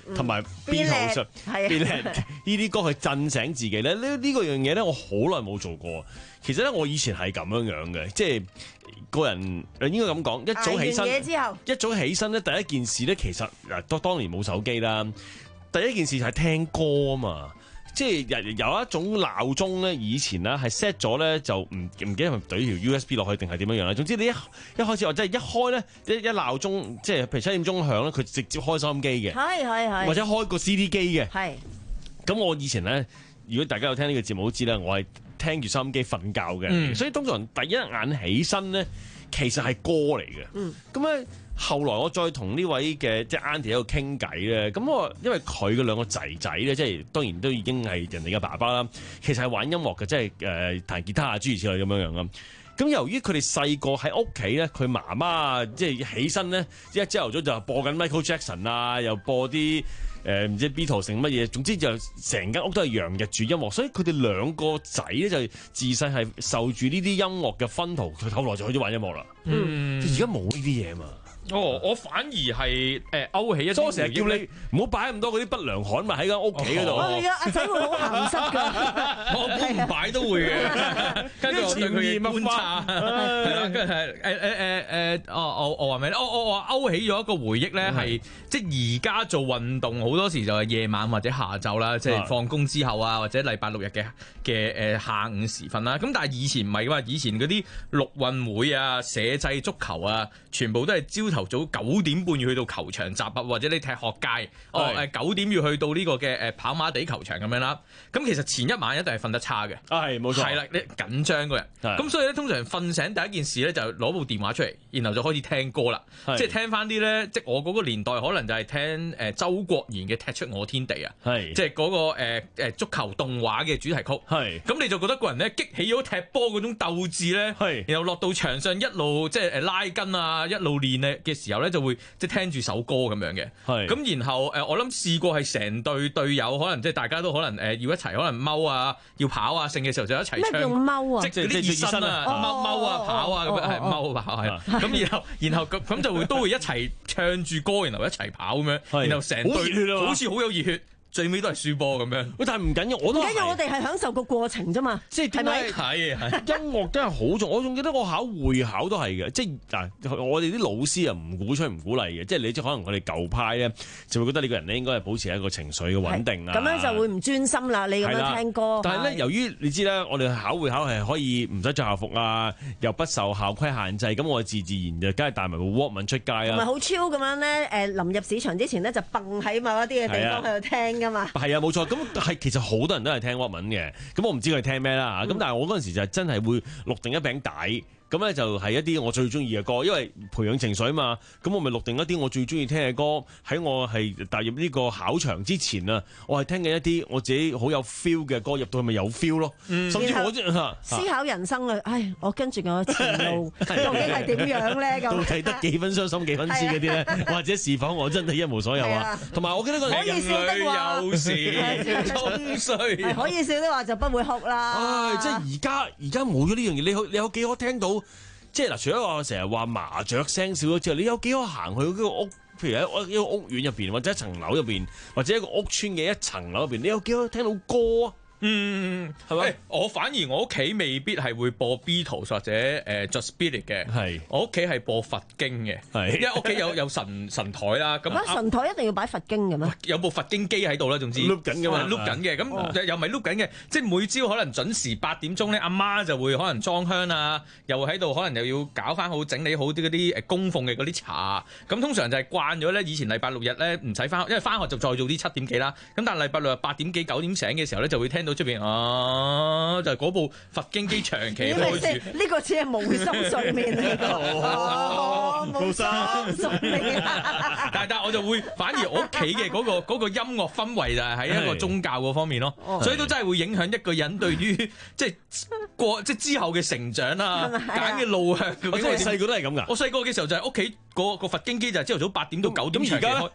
同埋變好術，變靚呢啲歌去震醒自己咧。呢呢個樣嘢咧，我好耐冇做過。其實咧，我以前係咁樣樣嘅，即係個人應該咁講，一早起身， 之後一早起身咧，第一件事咧，其實嗱，當當年冇手機啦，第一件事就係聽歌啊嘛。即係有一種鬧鐘咧，以前咧係 set 咗咧，就唔唔記得係對條 U S B 落去定係點樣樣啦。總之你一一開始或者係一開咧，一一鬧鐘，即係譬如七點鐘響咧，佢直接開收音機嘅， 係係係， 或者開個 C D 機嘅。 係。咁我以前咧，如果大家有聽呢個節目都知啦，我係聽住收音機瞓覺嘅，嗯、所以通常第一眼起身咧，其實係歌嚟嘅。嗯。咁咧。後來我再同呢位嘅即係 Auntie 喺度傾偈咧，咁我因為佢嘅兩個仔仔咧，即係當然都已經係人哋嘅爸爸啦，其實係玩音樂嘅，即係誒彈吉他啊諸如此類咁樣樣咁。咁由於佢哋細個喺屋企咧，佢媽媽即係起身咧，一朝頭早就播緊 Michael Jackson 啊，又播啲誒唔知 Beatles 成乜嘢，總之就成間屋都係洋溢住音樂，所以佢哋兩個仔咧就自細係受住呢啲音樂嘅薰陶，佢後來就開始玩音樂啦。嗯，而家冇呢啲嘢嘛。 哦，我反而係誒勾起一啲， 我成日叫你唔好擺咁多嗰啲不良刊物喺間屋企嗰度。 係啊，阿仔會好鹹濕㗎。 我唔擺都會嘅。跟住我對佢嘅觀察，係啦，跟住係誒誒誒誒，哦我我話咩咧？我我我勾起咗一個回憶咧，係即係而家做運動好多時就係夜晚或者下晝啦，即係放工之後啊，或者禮拜六日嘅嘅誒下午時分啦。咁但係以前唔係㗎嘛，以前嗰啲陸運會啊、社際足球啊，全部都係朝頭早九點半要去到球場集合，或者你踢學界，哦誒九點要去到呢個嘅誒跑馬地球場咁樣啦。咁其實前一晚一定係瞓得差嘅， 係冇錯， 係啦，你緊張嗰日，咁所以咧通常瞓醒第一件事咧就攞部電話出嚟，然後就開始聽歌啦，即係聽翻啲咧，即係我嗰個年代可能就係聽誒周國賢嘅《踢出我天地》啊，係即係嗰個誒誒足球動畫嘅主題曲，係咁你就覺得個人咧激起咗踢波嗰種鬥志咧，係然後落到場上一路即係誒拉筋啊，一路練咧嘅時候咧就會即係聽住首歌咁樣嘅，係咁然後誒我諗試過係成隊隊友可能即係大家都可能誒要一齊可能踎啊要跑啊剩嘅時候就一齊唱， 咩用踎啊？ 即係啲熱身啊，踎踎啊跑啊咁樣係踎跑係，咁然後然後咁咁就會都會一齊唱住歌，然後一齊跑咁樣，然後成隊好似好有熱血。最尾都係輸波咁樣，喂！但係唔緊要，我都唔緊要， 我哋係享受個過程啫嘛。 即係點解？係係音樂真係好重，我仲記得我考會考都係嘅。即係嗱，我哋啲老師啊唔鼓吹唔鼓勵嘅。即係你即係可能我哋舊派咧，就會覺得你個人咧應該係保持一個情緒嘅穩定啊。 咁樣就會唔專心啦。你咁樣聽歌， 但係咧，由於你知咧，我哋考會考係可以唔使着校服啊，又不受校規限制，咁我自自然就梗係帶埋個 Walkman 出街啊。 同埋好超咁樣咧，誒臨入市場之前咧就蹦喺某一啲嘅地方喺度聽㗎嘛。 係啊，冇錯。咁係其實好多人都係聽 Walkman 嘅，咁我唔知佢聽咩啦嚇。咁、嗯、但係我嗰陣時就真係會錄定一餅帶。咁咧就係一啲我最中意嘅歌，因為培養情緒啊嘛。咁我咪錄定一啲我最中意聽嘅歌，喺我係踏入呢個考場之前啊，我係聽緊一啲我自己好有 feel 嘅歌，入到去咪有 feel 咯。嗯、甚至我即係思考人生啊！唉，我跟住我前路究竟係點樣咧？咁到底得幾分傷心幾分酸嗰啲咧？或者是否我真係一無所有啊？同埋我記得個可以笑的話， 有時沖碎， 可以笑的話就不會哭啦。 唉，即係而家而家冇咗呢樣嘢，你有你有幾可聽到？即係嗱，除咗話成日話麻雀聲少咗之後，你有幾可行去嗰個屋？譬如喺一個屋苑入邊，或者一層樓入邊，或者一個屋村嘅一層樓入邊，你有幾可聽到歌啊？ 嗯，係咪？我反而我屋企未必係會播 Beatles 或者誒 Just Spirit 嘅，係我屋企係播佛經嘅，係因為屋企有有神神台啦。咁神台一定要擺佛經嘅咩？ 有部佛經機喺度啦，總之 loop 緊嘅嘛 ，loop 緊嘅。咁又唔係 loop 緊嘅，即係每朝可能準時八點鐘咧，阿媽就會可能裝香啊，又喺度可能又要搞翻好整理好啲嗰啲誒供奉嘅嗰啲茶。咁通常就係慣咗咧，以前禮拜六日咧唔使翻，因為翻學就再早啲七點幾啦。咁但係禮拜六日八點幾九點醒嘅時候咧，就會聽到出邊啊，就係、是、嗰部佛經機長期開住。 呢個似係無心睡眠嚟㗎，哦，無心睡眠。 但係但係我就會反而我屋企嘅嗰個嗰、嗰個音樂氛圍就係喺一個宗教嗰方面咯，所以都真係會影響一個人對於即係過即係之後嘅成長啊，揀嘅路向。我細個都係咁㗎。 我細個嘅時候就係屋企個個佛經機就係朝頭早八點到九點長期開。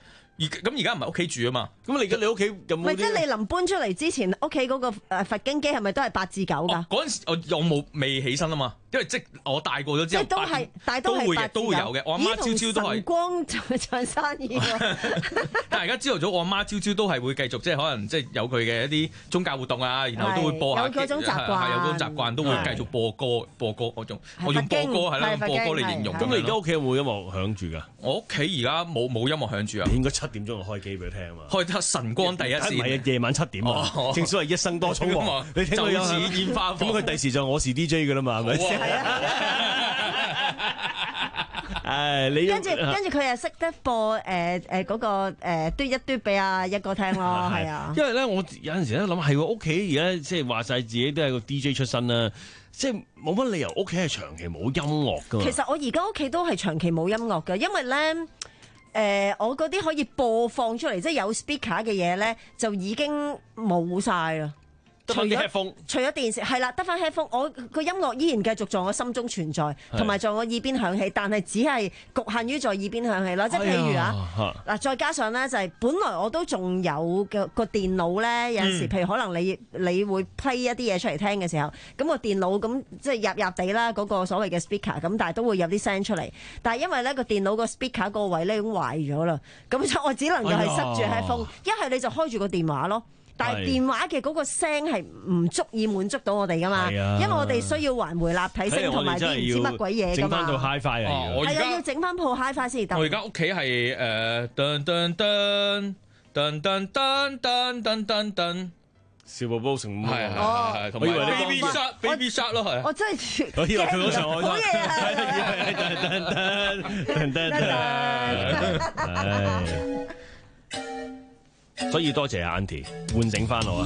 咁而家唔係屋企住啊嘛， 咁你而家你屋企有冇？ 唔係即係你臨搬出嚟之前，屋企嗰個誒佛經機係咪都係八至九㗎？ 嗰陣時我我冇未起身啊嘛，因為即我大個咗之後， 即係都係，但係都係八至九。 都會有嘅，我阿媽朝朝都係。 晨光做做生意喎。 但係而家朝頭早，我阿媽朝朝都係會繼續，即係可能即係有佢嘅一啲宗教活動啊，然後都會播下。 有嗰種習慣。 有嗰種習慣，都會繼續播歌播歌嗰種。我用播歌係啦，用播歌嚟形容。 咁你而家屋企有冇音樂響住㗎？ 我屋企而家冇冇音樂響住啊！ 你應該七點鐘就開機俾佢聽啊嘛。 開得晨光第一線。 唔係啊，夜晚七點啊，正所謂一生多匆忙。你聽到有似煙花。 咁佢第時就我是 D J 㗎啦嘛，係咪先？誒，你跟住跟住佢又識得播誒誒嗰個誒嘟一嘟俾阿一哥聽咯，係啊。 因為咧，我有陣時咧諗係喎，屋企而家即係話晒自己都係個 D J 出身啦，即係冇乜理由屋企係長期冇音樂㗎嘛。 其實我而家屋企都係長期冇音樂㗎，因為咧。誒、呃，我嗰啲可以播放出嚟，即係有 speaker 嘅嘢咧，就已經冇晒啦。 得翻啲 headphone， 除咗電視係啦，得翻 headphone，我個音樂依然繼續在我心中存在，同埋在我耳邊響起，但係只係局限於在耳邊響起咯。即係譬如啊，嗱，再加上咧就係、是、本來我都仲有嘅個電腦咧，有陣時、嗯、譬如可能你你會 play 一啲嘢出嚟聽嘅時候，咁、個電腦咁即係入入地啦，嗰個所謂嘅 speaker，咁但係都會有啲聲出嚟。但係因為咧個電腦個 speaker 個位咧已經壞咗啦，咁所以我只能夠係塞住 headphone，一係你就開住個電話咯。但係電話嘅嗰個聲係唔足以滿足到我哋噶嘛，因為我哋需要環迴立體聲同埋啲唔知乜鬼嘢噶嘛。 整翻到 HiFi 啊！ 我係啊，要整翻鋪 HiFi 先得。 我而家屋企係誒噔噔噔噔噔噔噔噔噔噔， 小寶寶成係係係，同埋 Baby Shark Baby Shark 咯係。 我真係我以為佢好上海。 好嘢啊！ 噔噔噔噔噔噔。所以多謝阿 Auntie 喚醒翻我啊！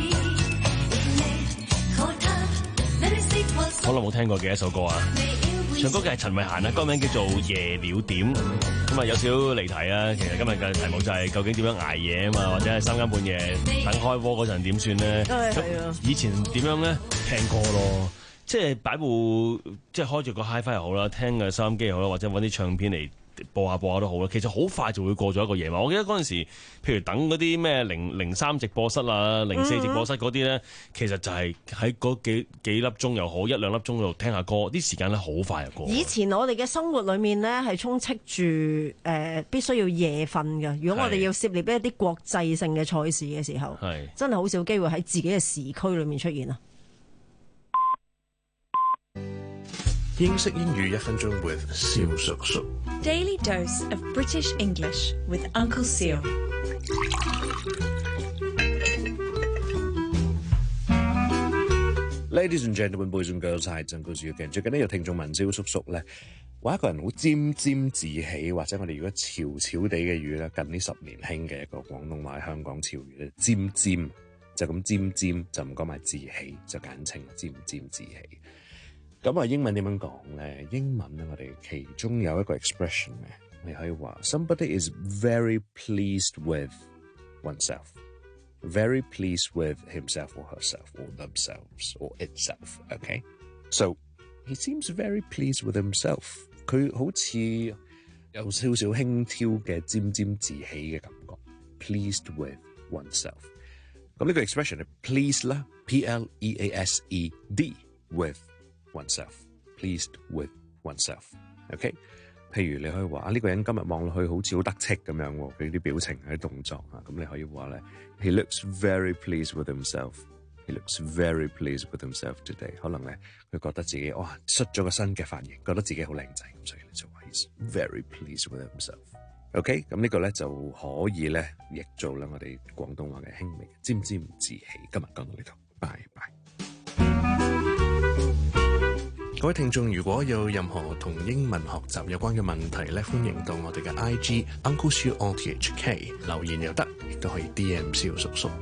好耐冇聽過嘅一首歌啊！ 唱歌嘅係陳慧嫻啊，歌名叫做《夜了點》。咁啊有少少離題啊，其實今日嘅題目就係究竟點樣捱夜啊嘛，或者係三更半夜等開鍋嗰陣點算咧？係啊，以前點樣咧？聽歌咯，即係擺部即係開住個 HiFi 又好啦，聽嘅收音機又好啦，或者揾啲唱片嚟播下播下都好啦。其實好快就會過咗一個夜晚。我記得嗰陣時，譬如等嗰啲咩零零三直播室啊、零四直播室嗰啲咧，其實就係喺嗰幾幾粒鐘又好，一兩粒鐘度聽下歌，啲時間咧好快就過。以前我哋嘅生活裏面咧係充斥住誒、呃、必須要夜瞓嘅。如果我哋要涉獵一啲國際性嘅賽事嘅時候，係真係好少機會喺自己嘅時區裏面出現啊！ 英式英語一分鐘 with 蕭叔叔。 Daily dose of British English with Uncle Seal。 Ladies and gentlemen, boys and girls， 係Uncle Seal嘅。最近呢有聽眾問蕭叔叔咧，話一個人好沾沾自喜，或者我哋如果潮潮地嘅語咧，近呢十年興嘅一個廣東話香港潮語咧，沾沾就咁沾沾，就唔講埋自喜，就簡稱沾沾自喜。咁啊，英文點樣講咧？英文咧，我哋其中有一個 expression 嘅，你可以話 somebody is very pleased with oneself，very pleased with himself or herself or themselves or itself。Okay， so he seems very pleased with himself。佢好似有少少輕佻嘅沾沾自喜嘅感覺。Pleased with oneself。咁呢個 expression 係 please 啦 ，P L E A S E D with oneself, pleased with oneself. OK， 譬如你可以話啊，呢個人今日望落去好似好得戚咁樣喎，佢啲表情、佢啲動作啊，咁你可以話咧 ，He looks very pleased with himself. He looks very pleased with himself today. 可能咧佢覺得自己哇出咗個新嘅髮型，覺得自己好靚仔，咁所以你就話 He's very pleased with himself. OK， 咁呢個咧就可以咧譯做啦我哋廣東話嘅輕微沾沾自喜。今日講到呢度，拜拜。各位聽眾，如果有任何同英文學習有關嘅問題咧，歡迎到我哋嘅 I G Uncle Siu O T H K 留言又得，亦都可以 D M 蕭叔叔。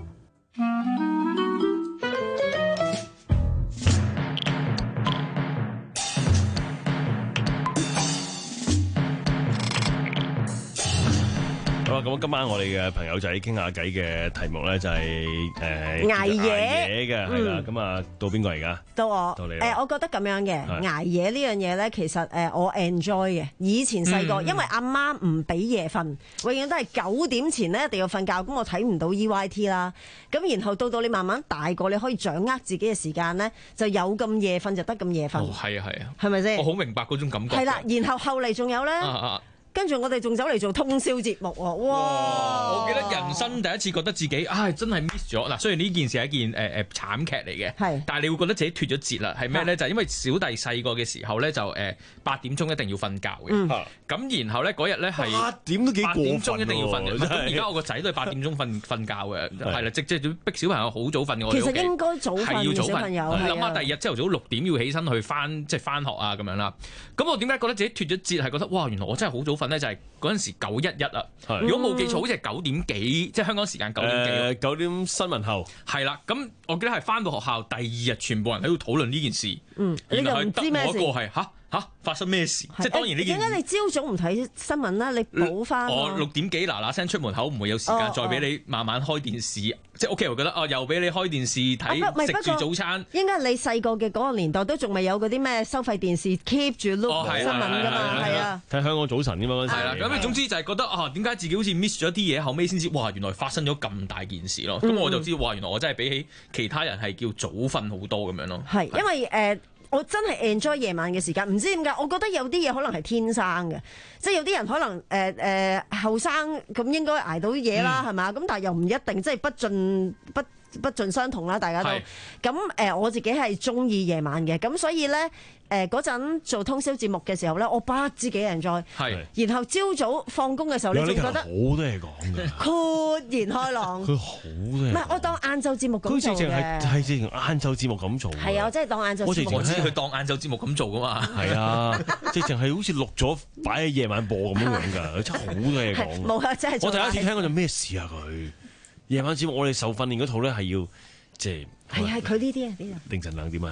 好啦，咁今晚我哋嘅朋友仔傾下偈嘅題目咧就係誒捱夜嘅，係啦，咁啊到邊個而家？到我。到你。誒，我覺得咁樣嘅捱夜呢樣嘢咧，其實誒我 enjoy 嘅。以前細個，因為阿媽唔俾夜瞓，永遠都係九點前咧一定要瞓覺，咁我睇唔到 E Y T 啦。咁然後到到你慢慢大個，你可以掌握自己嘅時間咧，就有咁夜瞓就得咁夜瞓。 哦，係啊，係啊， 哦係咪先？ 我好明白嗰種感覺。 係啦，然後後嚟仲有咧。啊啊跟住我哋仲走嚟做通宵節目喎，哇！ 我記得人生第一次覺得自己唉真係 miss 咗嗱，雖然呢件事係一件誒誒、呃、慘劇嚟嘅，係，但係你會覺得自己脫咗節啦，係咩咧？就係因為小弟細個嘅時候咧，就誒八點鐘一定要瞓覺嘅，咁、嗯、然後咧嗰日咧係八點都幾過分，八點鐘一定要瞓嘅。咁而家我個仔都係八點鐘瞓瞓覺嘅，係啦，即即係逼小朋友好早瞓嘅。我哋其實應該早瞓嘅小朋友， 你諗下第二日朝頭早六點要起身去翻即係翻學啊咁樣啦。咁我點解覺得自己脫咗節係覺得哇原來我真係好早瞓咧？就係嗰陣時九一一啊，如果冇記錯，好似係九點幾，即係香港時間九點幾，誒九點新聞後係啦。咁我記得係翻到學校第二日，全部人喺度討論呢件事， 嗯，然後係得我一個係嚇。嚇！發生咩事？即係當然呢件。 點解你朝早唔睇新聞啦？你補翻。 我六點幾嗱嗱聲出門口，唔會有時間再俾你慢慢開電視。哦哦、即係屋企人覺得哦，又俾你開電視睇，食住、啊、早餐。 應該你細個嘅嗰個年代都仲未有嗰啲咩收費電視 keep 住 look 新聞㗎嘛？係啊。 睇香港早晨㗎嘛嗰陣時。係啦， 咁總之就係覺得啊，點解自己好似 miss 咗啲嘢，後尾先知哇，原來發生咗咁大件事咯。咁、嗯、我就知哇，原來我真係比起其他人係叫早瞓好多咁樣咯。 係因為誒。呃我真係 enjoy 夜晚嘅時間，唔知點解，我覺得有啲嘢可能係天生嘅，即係有啲人可能誒誒後生咁應該捱到嘢啦，係嘛？咁但係又唔一定，即係不盡不不盡相同啦，大家都。咁誒、呃，我自己係中意夜晚嘅，咁所以咧。誒嗰陣做通宵節目嘅時候咧，我不知幾 enjoy。係，然後朝早放工嘅時候，你仲覺得好多嘢講嘅， 豁然開朗。 佢好多嘢。唔係， 我當晏晝節目咁做嘅。佢直情係係直情晏晝節目咁做。 係啊，我真係當晏晝節目。我直情知佢當晏晝節目咁做噶嘛。 係啊，直情係好似錄咗擺喺夜晚播咁樣樣㗎。佢真係好多嘢講。 冇啊，真係。 我第一次聽嗰陣咩事啊佢？夜晚節目我哋受訓練嗰套咧係要即係。 係係佢呢啲啊，呢凌晨兩點啊。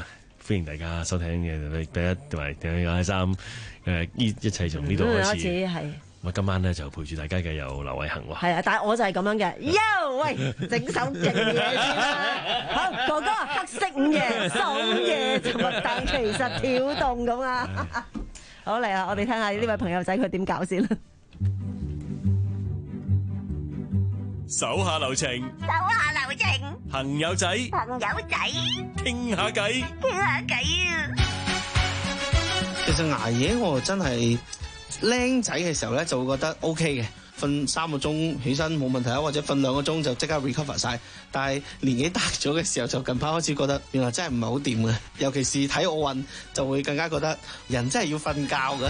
歡迎大家收聽嘅第一同埋第二三誒，一一齊從呢度開始。係。我今晚咧就陪住大家嘅有劉偉恒喎。係啊，但係我就係咁樣嘅。Yo， 喂，整首勁嘢先啦。好，哥哥黑色午夜，深夜沉默，但其實跳動咁啊。好嚟啊，我哋聽下呢位朋友仔佢點搞先啦。 手下留情， 手下留情， 朋友仔， 朋友仔， 傾下偈， 傾下偈啊！ 其實捱夜我真係僆仔嘅時候咧，就會覺得 O K 嘅，瞓三個鐘起身冇問題啊，或者瞓兩個鐘就即刻 recover 晒。但係年紀大咗嘅時候，就近排開始覺得原來真係唔係好掂嘅，尤其是睇奧運就會更加覺得人真係要瞓覺嘅。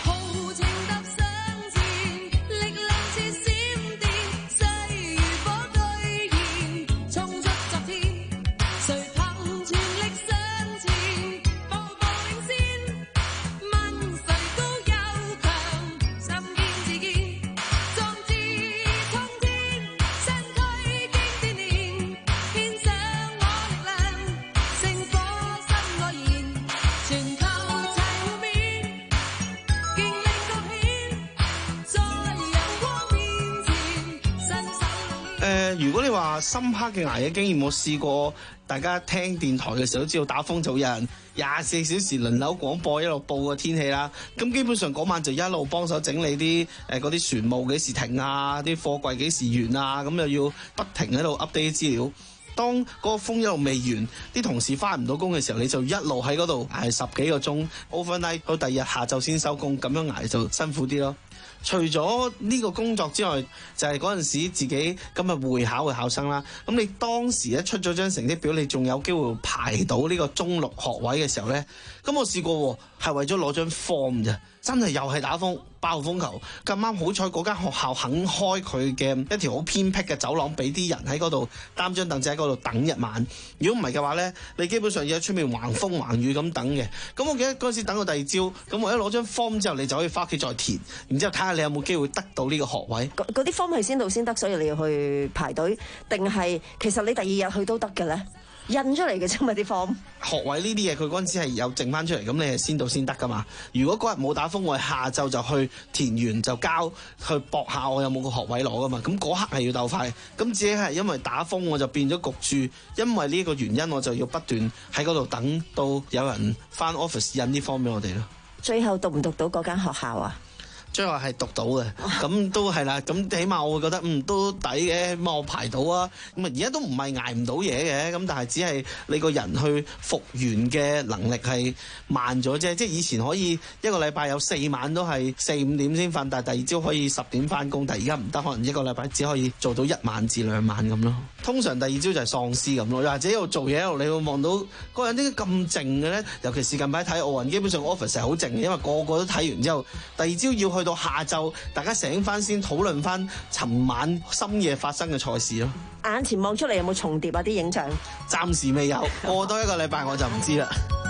如果你話深刻嘅捱夜經驗，我試過，大家聽電台嘅時候都知道打風就有人廿四小時輪流廣播，一路報個天氣啦。咁基本上嗰晚就一路幫手整理啲誒嗰啲船務幾時停啊，啲貨櫃幾時完啊，咁又要不停喺度 update 資料。當嗰個風一路未完，啲同事翻唔到工嘅時候，你就一路喺嗰度捱十幾個鐘 overnight，到第二日下晝先收工，咁樣捱就辛苦啲咯。除咗呢個工作之外，就係嗰陣時自己今日會考嘅考生啦。咁你當時一出咗張成績表，你仲有機會排到呢個中六學位嘅時候呢？咁我試過係為咗攞張 form 啫，真係又係打風爆風球，咁啱好彩嗰間學校肯開佢嘅一條好偏僻嘅走廊，俾啲人喺嗰度擔張凳仔喺嗰度等一晚。如果唔係嘅話呢，你基本上要喺出面橫風橫雨咁等嘅。咁我記得嗰陣時等到第二朝，咁我一攞張 form 之後，你就可以翻屋企再填，然之後睇下你有冇機會得到呢個學位。 嗰啲 form 係先到先得，所以你要去排隊，定係其實你第二日去都得嘅咧？印出嚟嘅啫嘛啲 form。 學位呢啲嘢佢嗰陣時係有剩翻出嚟，咁你係先到先得噶嘛。如果嗰日冇打風，我係下晝就去填完就交去搏下我有冇個學位攞噶嘛。咁嗰刻係要鬥快，咁只係因為打風我就變咗焗住，因為呢個原因我就要不斷喺嗰度等到有人翻 office 印啲 form 俾我哋咯。 最後讀唔讀到嗰間學校啊？ 最後係讀到嘅，咁都係啦。咁起碼我會覺得嗯都抵嘅，起碼我排到啊。咁啊而家都唔係捱唔到嘢嘅，咁但係只係你個人去復原嘅能力係慢咗啫。即係以前可以一個禮拜有四晚都係四五點先瞓，但係第二朝可以十點翻工。但係而家唔得，可能一個禮拜只可以做到一晚至兩晚咁咯。通常第二朝就係喪屍咁咯，或者一路做嘢一路你會望到嗰人點解咁靜嘅咧？尤其是近排睇奧運，基本上 office 係好靜嘅，因為個個都睇完之後，第二朝要去到下晝，大家醒翻先討論翻尋晚深夜發生嘅賽事咯。 眼前望出嚟有冇重疊啊？啲影像暫時未有，過多一個禮拜我就唔知啦。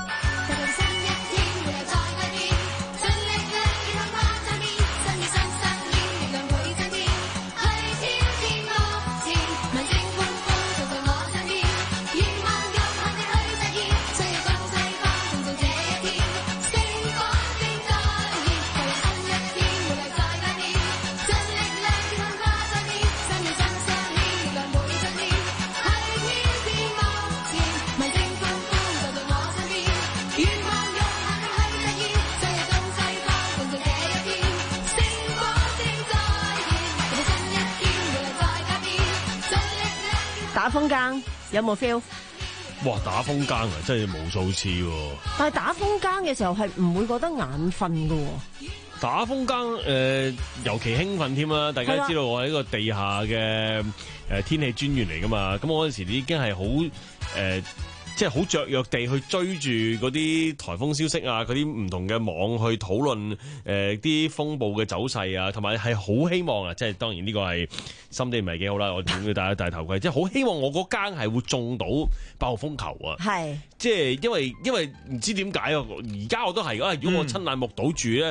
打風更有冇 feel？ 哇！打風更啊，真係無數次喎。 但係打風更嘅時候係唔會覺得眼瞓噶喎。 打風更誒、呃，尤其興奮添啦！大家知道我係一個地下嘅誒天氣專員嚟噶嘛，咁我嗰陣時已經係好誒。呃即係好雀躍地去追住嗰啲颱風消息啊，嗰啲唔同嘅網去討論誒啲風暴嘅走勢啊，同埋係好希望啊！即係當然呢個係心地唔係幾好啦，我點要戴一戴頭盔？即係好希望我嗰間係會中到爆風球啊！係，即係因為因為唔知點解啊！而家我都係，如果我親眼目睹住咧。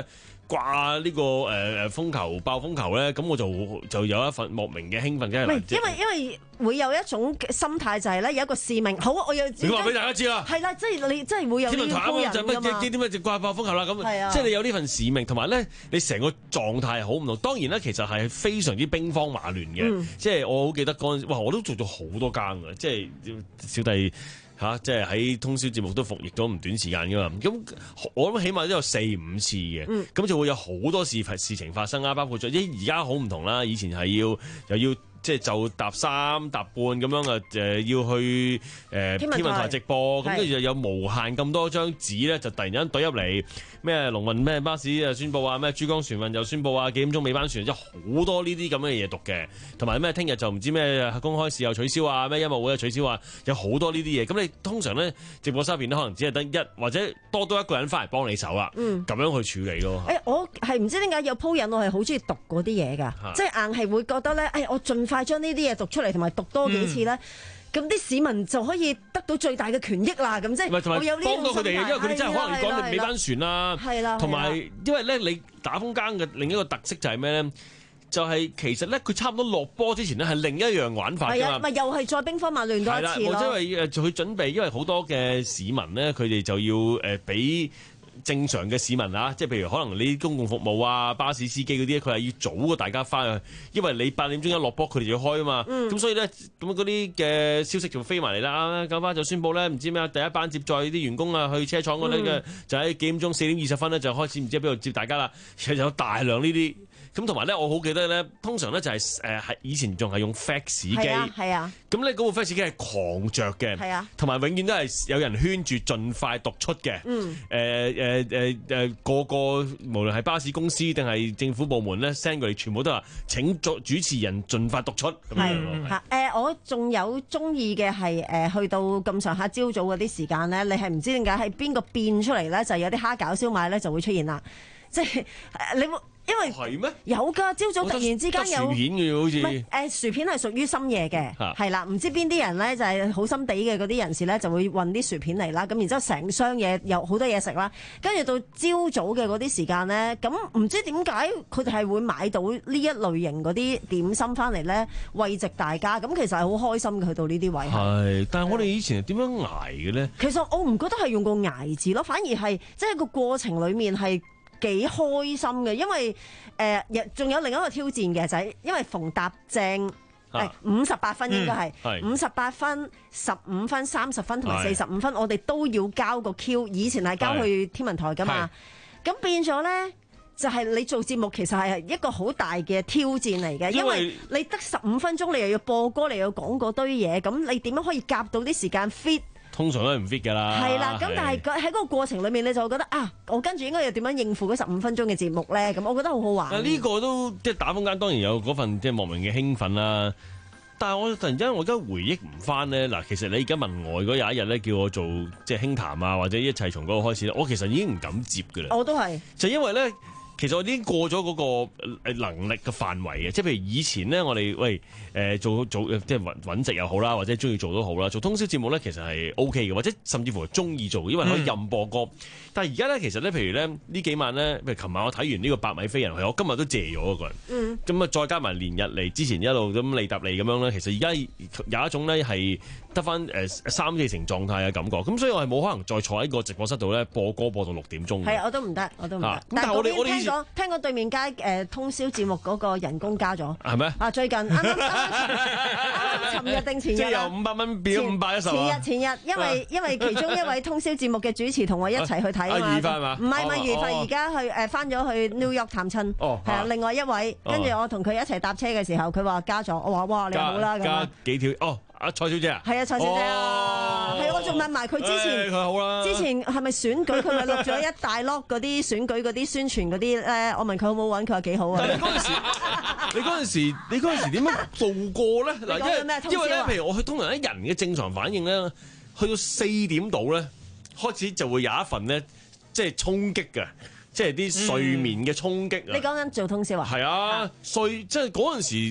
掛呢個誒誒風球爆風球咧，咁我就就有一份莫名嘅興奮，真係。 唔係，因為因為會有一種心態就係咧，有一個使命。好，我要你話俾大家知啦。 係啦，即係你真係會有呢個高人㗎嘛。 點解就掛爆風球啦？咁即係你有呢份使命，同埋咧你成個狀態好唔同。當然咧，其實係非常之兵荒馬亂嘅。嗯、即係我好記得嗰陣時，哇！我都做咗好多更嘅，即係小弟。嚇、啊！即係喺通宵節目都服役咗唔短時間噶嘛，咁我諗起碼都有四五次嘅，咁、嗯、就會有好多事事情發生啦，包括咗即而家好唔同啦，以前係要又要。即係就搭三搭半咁樣啊！誒要去誒、呃、天文台直播，咁跟住就有無限咁多張紙咧，就突然間懟入嚟咩龍運咩巴士啊宣佈啊，咩珠江船運又宣佈啊，幾點鐘尾班船，即係好多呢啲咁嘅嘢讀嘅，同埋咩聽日就唔知咩公開試又取消啊，咩音樂會又取消啊，有好多呢啲嘢。咁你通常咧直播室入邊咧，可能只係得一或者多多一個人翻嚟幫你手啊，咁、嗯、樣去處理咯。誒、欸，我係唔知點解有鋪癮，我係好中意讀嗰啲嘢㗎，即係硬係會覺得咧，誒、哎，我盡快將呢啲嘢讀出嚟，同埋讀多幾次咧，咁啲、嗯、市民就可以得到最大嘅權益啦。咁即係我有呢種心態，幫到佢哋嘅，因為佢哋真係可能講尾班船啦，係啦，同埋因為咧你打風更嘅另一個特色就係咩咧？就係、是、其實咧佢差唔多落波之前咧係另一樣玩法㗎嘛，咪又係再兵荒馬亂多一次咯。係啦，因為誒佢準備，因為好多嘅市民咧，佢哋就要誒俾。正常嘅市民啊，即係譬如可能你公共服務啊、巴士司機嗰啲，佢係要早過大家翻去，因為你八點鐘一落波，佢哋就要開啊嘛。咁、嗯、所以咧，咁嗰啲嘅消息就飛埋嚟啦。九巴就宣佈咧，唔知咩第一班接載啲員工啊去車廠嗰啲嘅，就喺幾點鐘四點二十分咧就開始唔知喺邊度接大家啦。其實有大量呢啲。咁同埋咧，我好記得咧，通常咧就係誒係以前仲係用 fax 機，係啊，咁咧嗰部 fax 機係狂着嘅，係啊，同埋永遠都係有人圈住，盡快讀出嘅，嗯，誒誒誒誒個個無論係巴士公司定係政府部門咧 send 過嚟，全部都話請作主持人盡快讀出，咁樣嚇。誒，我仲有中意嘅係誒去到咁上下朝早嗰啲時間咧，你係唔知點解係邊個變出嚟咧，就係有啲蝦餃燒賣咧就會出現啦，即係你會。因為係咩？有㗎，朝早突然之間有薯片嘅好似。唔係誒，薯片係屬於深夜嘅，係啦、啊。唔知邊啲人咧就係好心地嘅嗰啲人士咧，就會運啲薯片嚟啦。咁然之後成箱嘢有好多嘢食啦。跟住到朝早嘅嗰啲時間咧，咁唔知點解佢哋係會買到呢一類型嗰啲點心翻嚟咧，慰藉大家。咁其實係好開心嘅，去到呢啲位。係，但係我哋以前係點樣捱嘅咧？其實我唔覺得係用個捱字咯，反而係即係個過程裡面係。幾開心嘅，因為誒，仲、呃、有另一個挑戰嘅就係、是，因為逢搭正誒五十八分應該係五十八分、十五分、三十分同埋四十五分，我哋都要交個 Q。以前係交去天文台噶嘛，咁變咗咧就係、是、你做節目其實係一個好大嘅挑戰嚟嘅，因為你得十五分鐘，你又要播歌，你又要講嗰堆嘢，咁你點樣可以夾到啲時間 fit？通常都係唔 fit 㗎啦。係啦，咁但係喺嗰個過程裏面，你就會覺得啊，我跟住應該要點樣應付嗰十五分鐘嘅節目咧？咁我覺得好好玩。呢、呢個都即係打風間當然有嗰份即係莫名嘅興奮啦。但係我突然間我而家回憶唔翻咧，嗱，其實你而家問我，如果有一日咧叫我做即係輕談啊，或者一切從嗰個開始咧，我其實已經唔敢接㗎啦。我都係。就因為咧。其實我已經過咗嗰個能力嘅範圍嘅，即係譬如以前咧，我哋喂誒做做即係揾揾食又好啦，或者中意做都好啦，做通宵節目咧，其實係 O K 嘅，或者甚至乎係中意做，因為可以任播歌。嗯、但係而家咧，其實咧，譬如咧呢幾晚咧，譬如琴晚我睇完呢個百米飛人，我今日都借咗嗰個人。嗯。咁啊，再加埋連日嚟之前一路咁嚟搭嚟咁樣咧，其實而家有一種咧係得翻誒三四成狀態嘅感覺。咁所以我係冇可能再坐喺個直播室度咧播歌播到六點鐘。係，我都唔得，我都唔得。啊、但係我哋我哋。聽講對面街誒、呃、通宵節目嗰個人工加咗，係咩？啊，最近啱啱啱尋日定前日，即係由五百蚊變咗五百一十。前日前日，因為因為其中一位通宵節目嘅主持同我一齊去睇啊嘛。余輝嘛？唔係唔係余輝，而家去誒翻咗去 New York 探親。哦，係啊，另外一位，跟住我同佢一齊搭車嘅時候，佢話加咗，我話哇你好啦咁。加幾條？哦。阿蔡小姐啊，係啊，蔡小姐啊，係、哦、我仲問埋佢之前，佢、哎、好啦，之前係咪選舉？佢咪錄咗一大碌嗰啲選舉嗰啲宣傳嗰啲咧？我問佢好唔好揾，佢話幾好啊。但係你嗰陣時，你嗰陣時，你嗰陣時點樣度過咧？嗱，因為因為咧，譬如我去通常啲人嘅正常反應咧，去到四點度咧，開始就會有一份咧，即係衝擊嘅，即係啲睡眠嘅衝擊啊、嗯！你講緊做通宵啊？係啊，睡即係嗰陣時。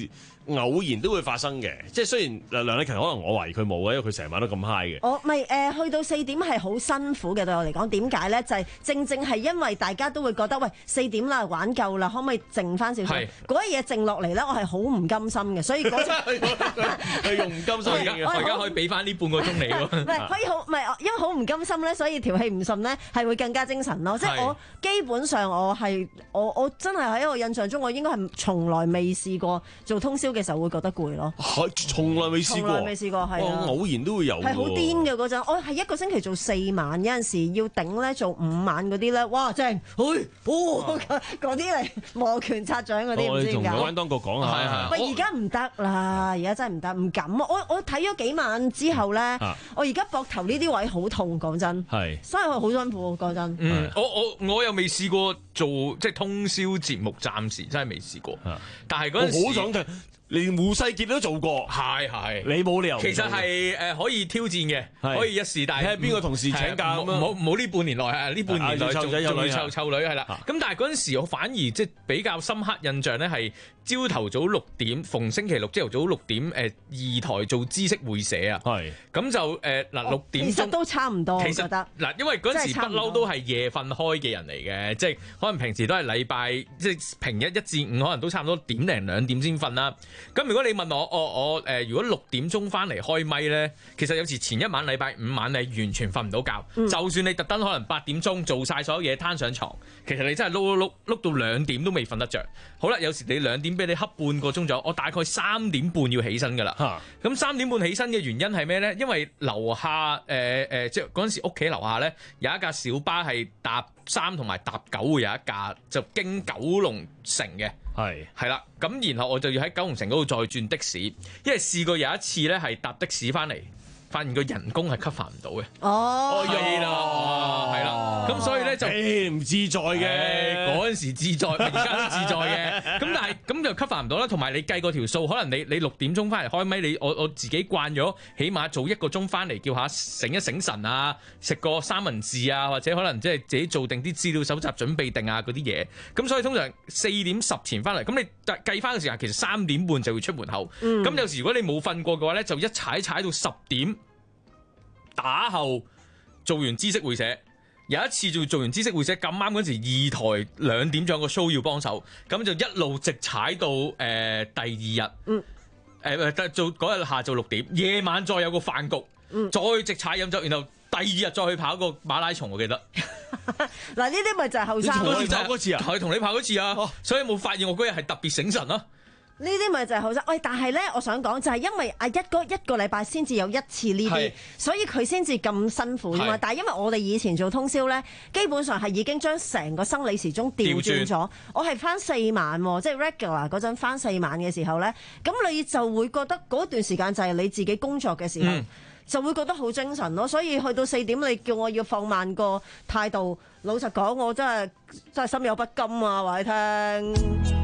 偶然都會發生嘅。即係雖然梁麗勤可能我懷疑佢冇嘅，因為佢成晚都咁 high 嘅。 我咪誒去到四點係好辛苦嘅，對我嚟講。點解咧？就係、是、正正係因為大家都會覺得喂四點啦，玩夠啦，可唔可以靜翻少少？嗰啲嘢靜落嚟咧，我係好唔甘心嘅，所以嗰係用唔甘心嘅。 我而家可以俾翻呢半個鐘你喎。 唔係可以好，唔係因為好唔甘心咧，所以條氣唔順咧，係會更加精神咯。即係我基本上我係我我真係喺我印象中，我應該係從來未試過做通宵嘅時候會覺得攰咯。 係從來未試過，從來未試過係啊！ 偶然都會有，係好癲嘅嗰陣。我係一個星期做四晚，有陣時要頂咧做五晚嗰啲咧，哇正！去哦嗰啲嚟摩拳擦掌嗰啲，唔知點解。我哋同有關當局講下。係係。喂，而家唔得啦，而家真係唔得，唔敢。我我睇咗幾晚之後咧，我而家膊頭呢啲位好痛，講真。係。所以我好辛苦，講真。 嗯，我我我又未試過做即係通宵節目，暫時真係未試過。但係嗰陣時， 我好想聽。連胡世傑都做過， 係係， 你冇理由。 其實係誒可以挑戰嘅，可以一試，但係睇下邊個同事請假咁樣。 冇冇呢半年內係呢半年內仲仲要湊湊女係啦。咁但係嗰陣時我反而即係比較深刻印象咧，係朝頭早六點，逢星期六朝頭早六點誒二台做知識會社啊。係咁就誒嗱六點鐘， 其實都差唔多。 其實嗱，因為嗰陣時不嬲都係夜瞓開嘅人嚟嘅，即係可能平時都係禮拜即係平日一至五可能都差唔多點零兩點先瞓啦。咁如果你問我，我我誒、呃，如果六點鐘翻嚟開咪咧，其實有時前一晚禮拜五晚你完全瞓唔到覺，嗯、就算你特登可能八點鐘做晒所有嘢攤上床，其實你真係碌碌碌碌到兩點都未瞓得着。好啦，有時你兩點俾你瞌半個鐘左右，我大概三點半要起身噶啦。咁三哈點半起身嘅原因係咩咧？因為樓下誒誒、呃呃，即係嗰陣時屋企樓下咧有一架小巴係搭三同埋搭九會有一架，就經九龍城嘅。係係啦，咁然後我就要喺九龍城嗰度再轉的士，因為試過有一次咧係搭的士翻嚟，發現個人工係 cover 唔到嘅。哦，係啦，係啦，咁所以咧就唔自在嘅， 嗰陣時自在，而家都自在嘅。咁但係咁就 cover 唔到啦，同埋你計個條數，可能你你六點鐘翻嚟開咪，你我我自己慣咗，起碼早一個鐘翻嚟叫下醒一醒神啊，食個三文治啊，或者可能即係自己做定啲資料搜集準備定啊嗰啲嘢。咁所以通常四點十前翻嚟，咁你計翻嘅時間其實三點半就會出門口。咁、嗯、有時如果你冇瞓過嘅話咧，就一踩踩到十點。打後做完知識會社，有一次就做完知識會社咁啱嗰時二台兩點仲有個 show 要幫手，咁就一路直踩到誒、呃、第二日，嗯，誒、呃、做嗰日下晝六點，夜晚再有個飯局，嗯，再直踩飲酒，然後第二日再去跑個馬拉松，我記得。 嗱呢啲咪就係後生。 嗰次跑嗰次啊，係同你跑嗰次啊，哦、所以冇發現我嗰日係特別醒神咯。 呢啲咪就係後生，喂！但係咧，我想講就係因為阿一哥一個禮拜先至有一次呢啲，是所以佢先至咁辛苦啊嘛。是但係因為我哋以前做通宵咧，基本上係已經將成個生理時鐘調轉咗。轉我係翻四晚，即係 regular 嗰陣翻四晚嘅時候咧，咁你就會覺得嗰段時間就係你自己工作嘅時候，嗯、就會覺得好精神咯。所以去到四點，你叫我要放慢個態度，老實講，我真係真係心有不甘啊！話你聽。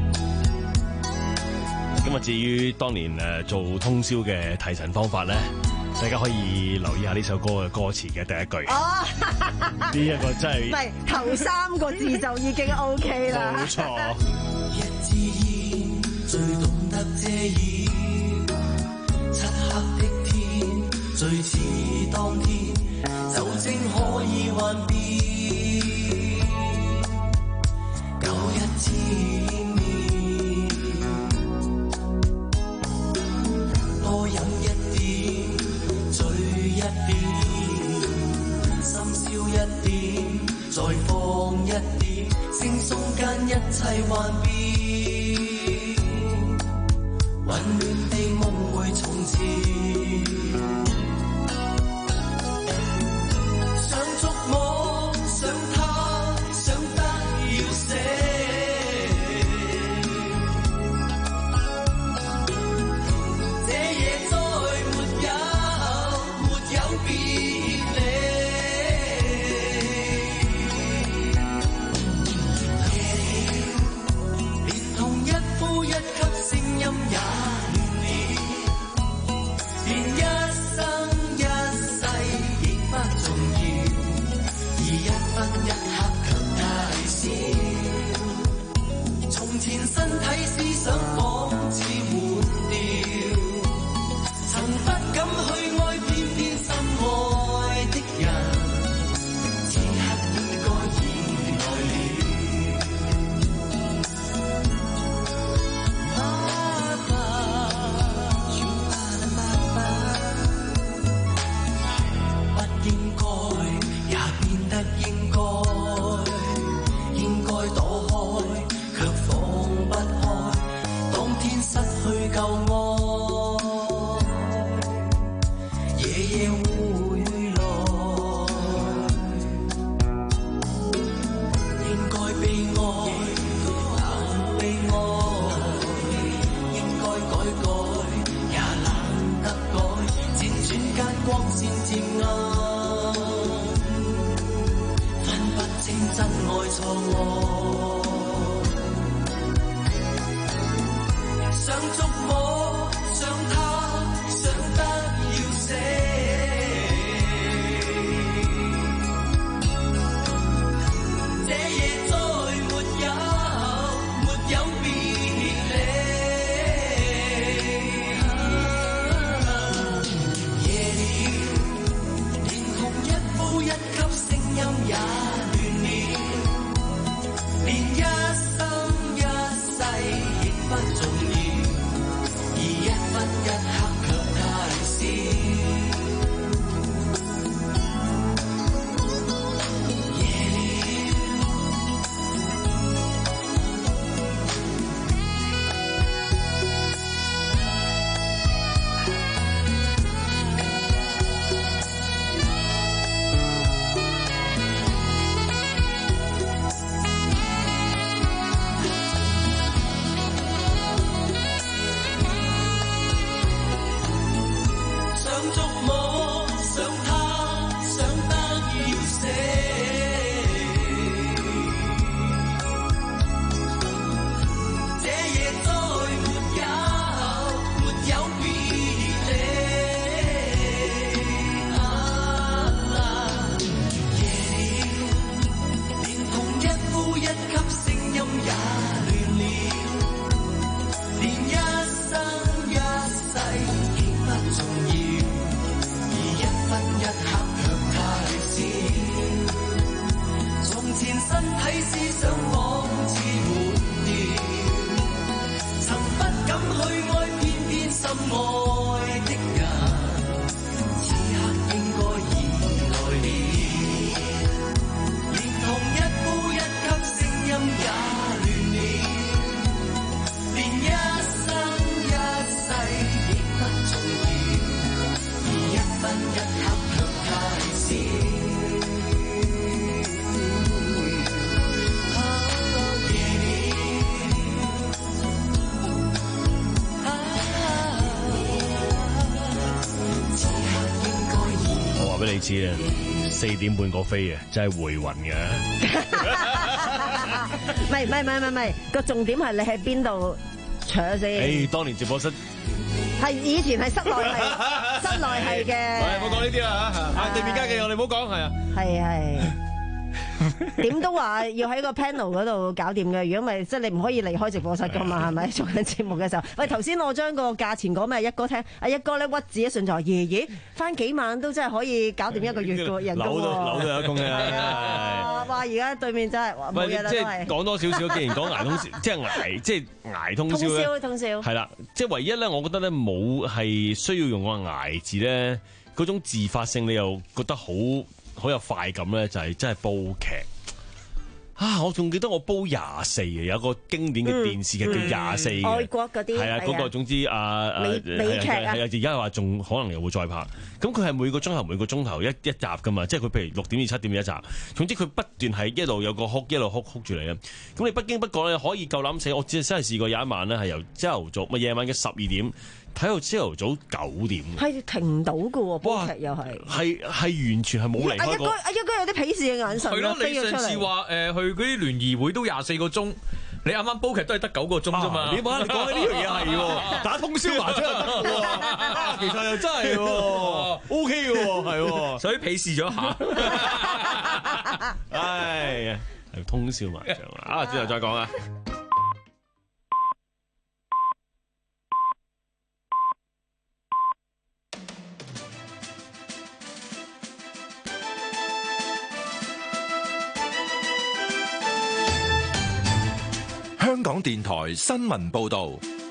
咁啊，至於當年誒做通宵嘅提神方法咧，大家可以留意下呢首歌嘅歌詞嘅第一句。哦，呢一個真係唔係頭三個字就已經 OK 啦。冇錯。一支煙最懂得遮掩，漆黑的天最似當天，酒精可以幻變，舊日纏綿。多飲一點，醉一點，深宵一點，再放一點，惺忪間一切幻變，混亂的夢會重現，想觸摸，想他，想得要死。身體思想仿似換掉。 錯我，想觸摸，想他，想得要死。這夜再沒有，沒有別離。夜了，連同一呼一吸聲音也亂了，連一生一世亦不重要，而一分一刻卻太少。夜了，想觸摸，想他，想得要死。這夜再沒有，沒有別離。夜了，連同一呼一吸聲音也亂了，連一生一世亦不重要，而一分一刻卻太少。從前身體思想仿似換掉，曾不敢去愛，偏偏心愛的人，此刻應該已來了。連同一呼一吸聲音也亂了，連一生一世亦不重要，而一分一刻卻太少。啊，夜了，啊，此刻應該已。 我話俾你知啊，四點半個飛嘅，真係回魂嘅。 唔係唔係唔係唔係，個重點係你喺邊度搶先？ 誒，當年直播室係以前係室內係室內係嘅。 唔好講呢啲啦嚇，啊地面家嘅我哋唔好講，係啊。 係係。點都話要喺個 panel 嗰度搞掂嘅，如果唔係即係你唔可以離開直播室噶嘛，係咪做緊節目嘅時候？喂，頭先我將個價錢講俾阿一哥聽，阿一哥咧屈指一算就話：爺爺翻幾晚都真係可以搞掂一個月嘅人工喎。 扭到扭到一工嘅。 係啊！哇！而家對面真係冇嘢啦， 即都係係講多少少，既然講捱通宵，即係捱即係捱通宵咧。 通宵通宵。 係啦，即係唯一咧，我覺得咧冇係需要用個捱字咧，嗰種自發性你又覺得好好有快感咧，就係真係煲劇。啊！我仲記得我煲廿四嘅，有個經典嘅電視劇叫廿四嘅， 外國嗰啲係啊，嗰個總之啊美美劇啊， 係啊，而家話仲可能又會再拍。咁佢係每個鐘頭每個鐘頭一一集噶嘛，即係佢譬如六點至七點一集。總之佢不斷係一路有個哭，一路哭哭住嚟啊！咁你不經不覺咧可以夠膽死，我只係真係試過有一晚咧係由朝頭早咪夜晚嘅十二點睇到朝頭早九點， 係停唔到嘅喎，煲劇又係係係完全係冇離開過。 阿一哥阿一哥有啲鄙視嘅眼神係咯，你上次話誒去嗰啲聯誼會都廿四個鐘，你啱啱煲劇都係得九個鐘啫嘛。 你話你講起呢樣嘢係喎，打通宵麻雀又得喎，其實又真係喎 ，O K 嘅喎，係喎， 所以鄙視咗下。 唉呀，係通宵麻雀啊！之後再講啊。 香港電台新聞報道，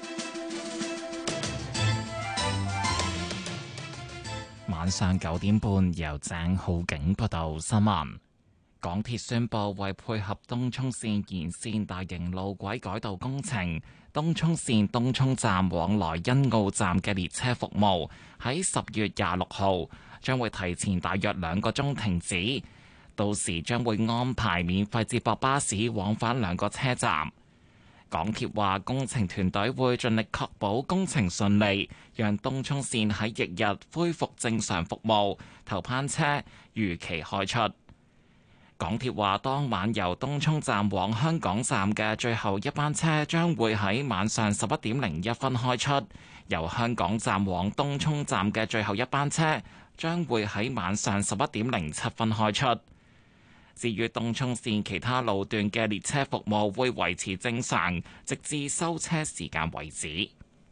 晚上九點半由鄭浩景報道新聞。港鐵宣布為配合東涌綫延綫大型路軌改道工程，東涌綫東涌站往來欣澳站嘅列車服務喺十月廿六號將會提前大約兩個鐘停止，到時將會安排免費接駁巴士往返兩個車站。港鐵話工程團隊會盡力確保工程順利，讓東涌綫喺翌日恢復正常服務，頭班車如期開出。 港鐵話，當晚由東涌站往香港站嘅最後一班車將會喺晚上十一點零一分開出，由香港站往東涌站嘅最後一班車將會喺晚上十一點零七分開出。至於東涌線其他路段嘅列車服務會維持正常，直至收車時間為止。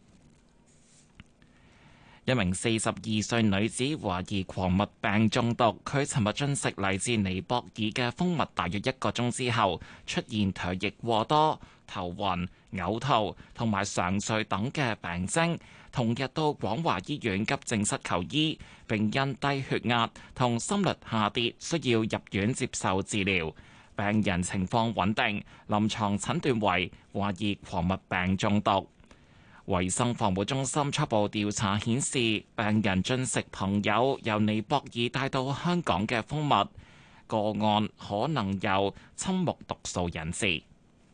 一名四十二歲女子懷疑狂蜜病中毒，佢尋日進食嚟自尼泊爾嘅蜂蜜大約一個鐘之後，出現唾液過多、頭暈、嘔吐同埋常睡等嘅病徵。同日到廣華醫院急症室求醫，並因低血壓同心率下跌需要入院接受治療。病人情況穩定，臨床診斷為懷疑狂蜜病中毒。衛生防護中心初步調查顯示，病人進食朋友由尼泊爾帶到香港嘅蜂蜜，個案可能由罂木毒素引致。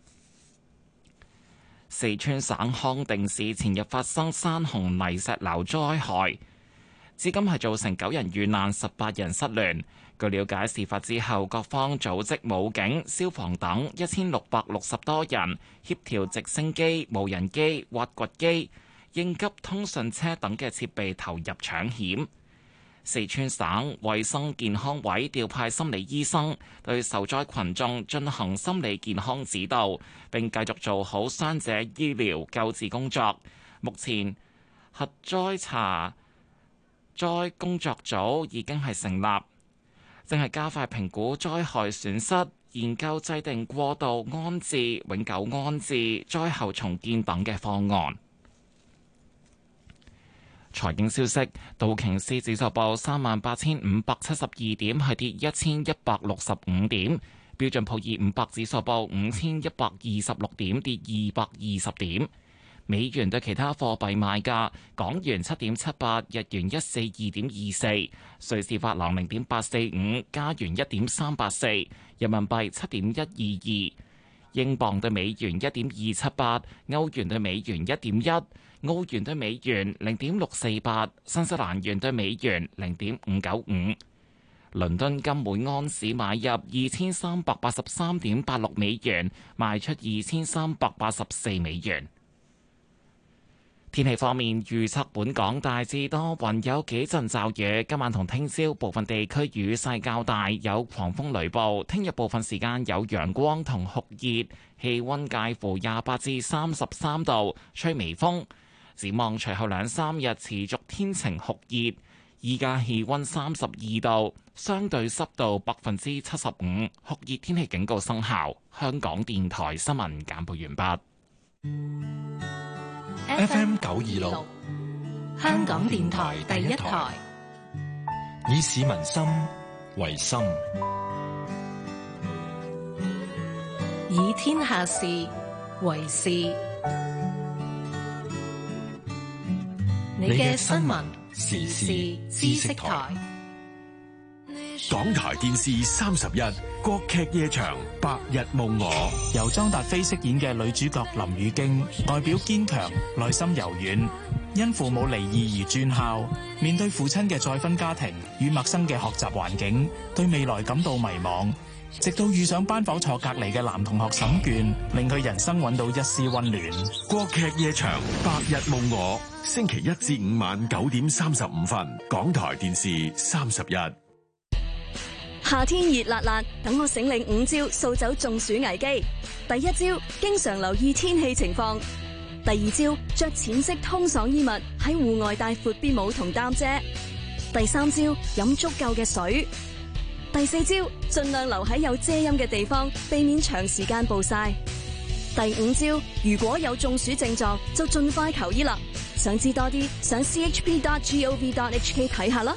四川省康定市前日發生山洪泥石流災害，至今係造成九人遇難、十八人失聯。據了解，事發之後，各方組織武警、消防等一千六百六十多人，協調直升機、無人機、挖掘機、應急通訊車等嘅設備投入搶險。四川省衛生健康委調派心理醫生對受災群眾進行心理健康指導，並繼續做好傷者醫療救治工作。目前核災查災工作組已經係成立，正係加快評估災害損失，研究制定過渡安置、永久安置、災後重建等嘅方案。財經消息，道瓊斯指數報三萬八千五百七十二點，係跌一千一百六十五點。標準普爾五百指數報五千一百二十六點，跌二百二十點。美元對其他貨幣賣價：港元七點七八，日元一四二點二四，瑞士法郎零點八四五，加元一點三八四，人民幣七點一二二，英鎊對美元一點二七八，歐元對美元一點一，澳元對美元零點六四八，新西蘭元對美元零點五九五。倫敦金每盎司買入二千三百八十三點八六美元，賣出二千三百八十四美元。天氣方面，預測本港大致多雲，有幾陣驟雨。今晚同聽朝部分地區雨勢較大，有狂風雷暴。聽日部分時間有陽光同酷熱，氣溫介乎廿八至三十三度，吹微風。展望隨後兩三日持續天晴酷熱，依家氣溫三十二度，相對濕度百分之七十五，酷熱天氣警告生效。香港電台新聞簡報完畢。 F M 九二六， 香港電台第一台， 以市民心為心， 以天下事為事。你嘅新聞時事知識台， 港台電視三十一國劇夜場《白日夢我》， 由莊達菲飾演嘅女主角林雨京，外表堅強，內心柔軟，因父母離異而轉校，面對父親嘅再婚家庭與陌生嘅學習環境，對未來感到迷茫，直到遇上班房坐隔籬嘅男同學沈卷，令佢人生揾到一絲溫暖。 國劇夜場《白日夢我》，星期一至五晚九點三十五分，港台電視三十一。 夏天熱辣辣，等我醒領五招掃走中暑危機。第一招，經常留意天氣情況；第二招，着淺色通爽衣物，喺戶外帶闊邊帽同擔遮；第三招，飲足夠嘅水；第四招，盡量留喺有遮陰嘅地方，避免長時間暴曬；第五招，如果有中暑症狀，就盡快求醫啦。想知多啲，上 c h p dot gov dot h k 睇下啦。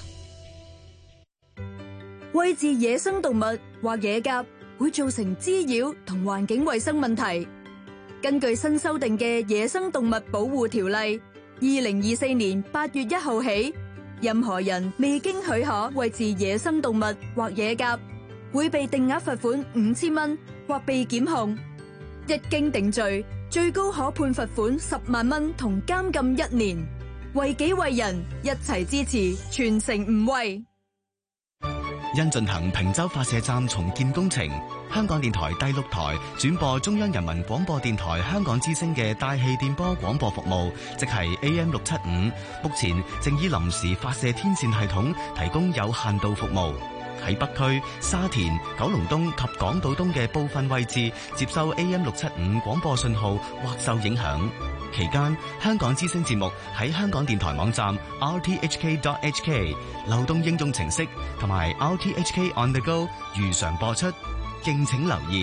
餵飼野生動物或野鴿會造成滋擾同環境衛生問題。根據新修訂嘅《野生動物保護條例》，二零二四年八月一號起，任何人未經許可餵飼野生動物或野鴿，會被定額罰款五千蚊或被檢控。一經定罪，最高可判罰款十萬蚊同監禁一年。為己為人，一齊支持，全城唔餵。 因進行坪洲發射站重建工程，香港電台第六台轉播中央人民廣播電台香港之聲嘅大氣電波廣播服務，即係 A M 六七五，目前正以臨時發射天線系統提供有限度服務。喺北區、沙田、九龍東及港島東嘅部分位置接收 A M 六七五廣播信號或受影響。期間，香港之聲節目喺香港電台網站 r t h k dot h k、流動應用程式同埋 R T H K On The Go 如常播出，敬請留意。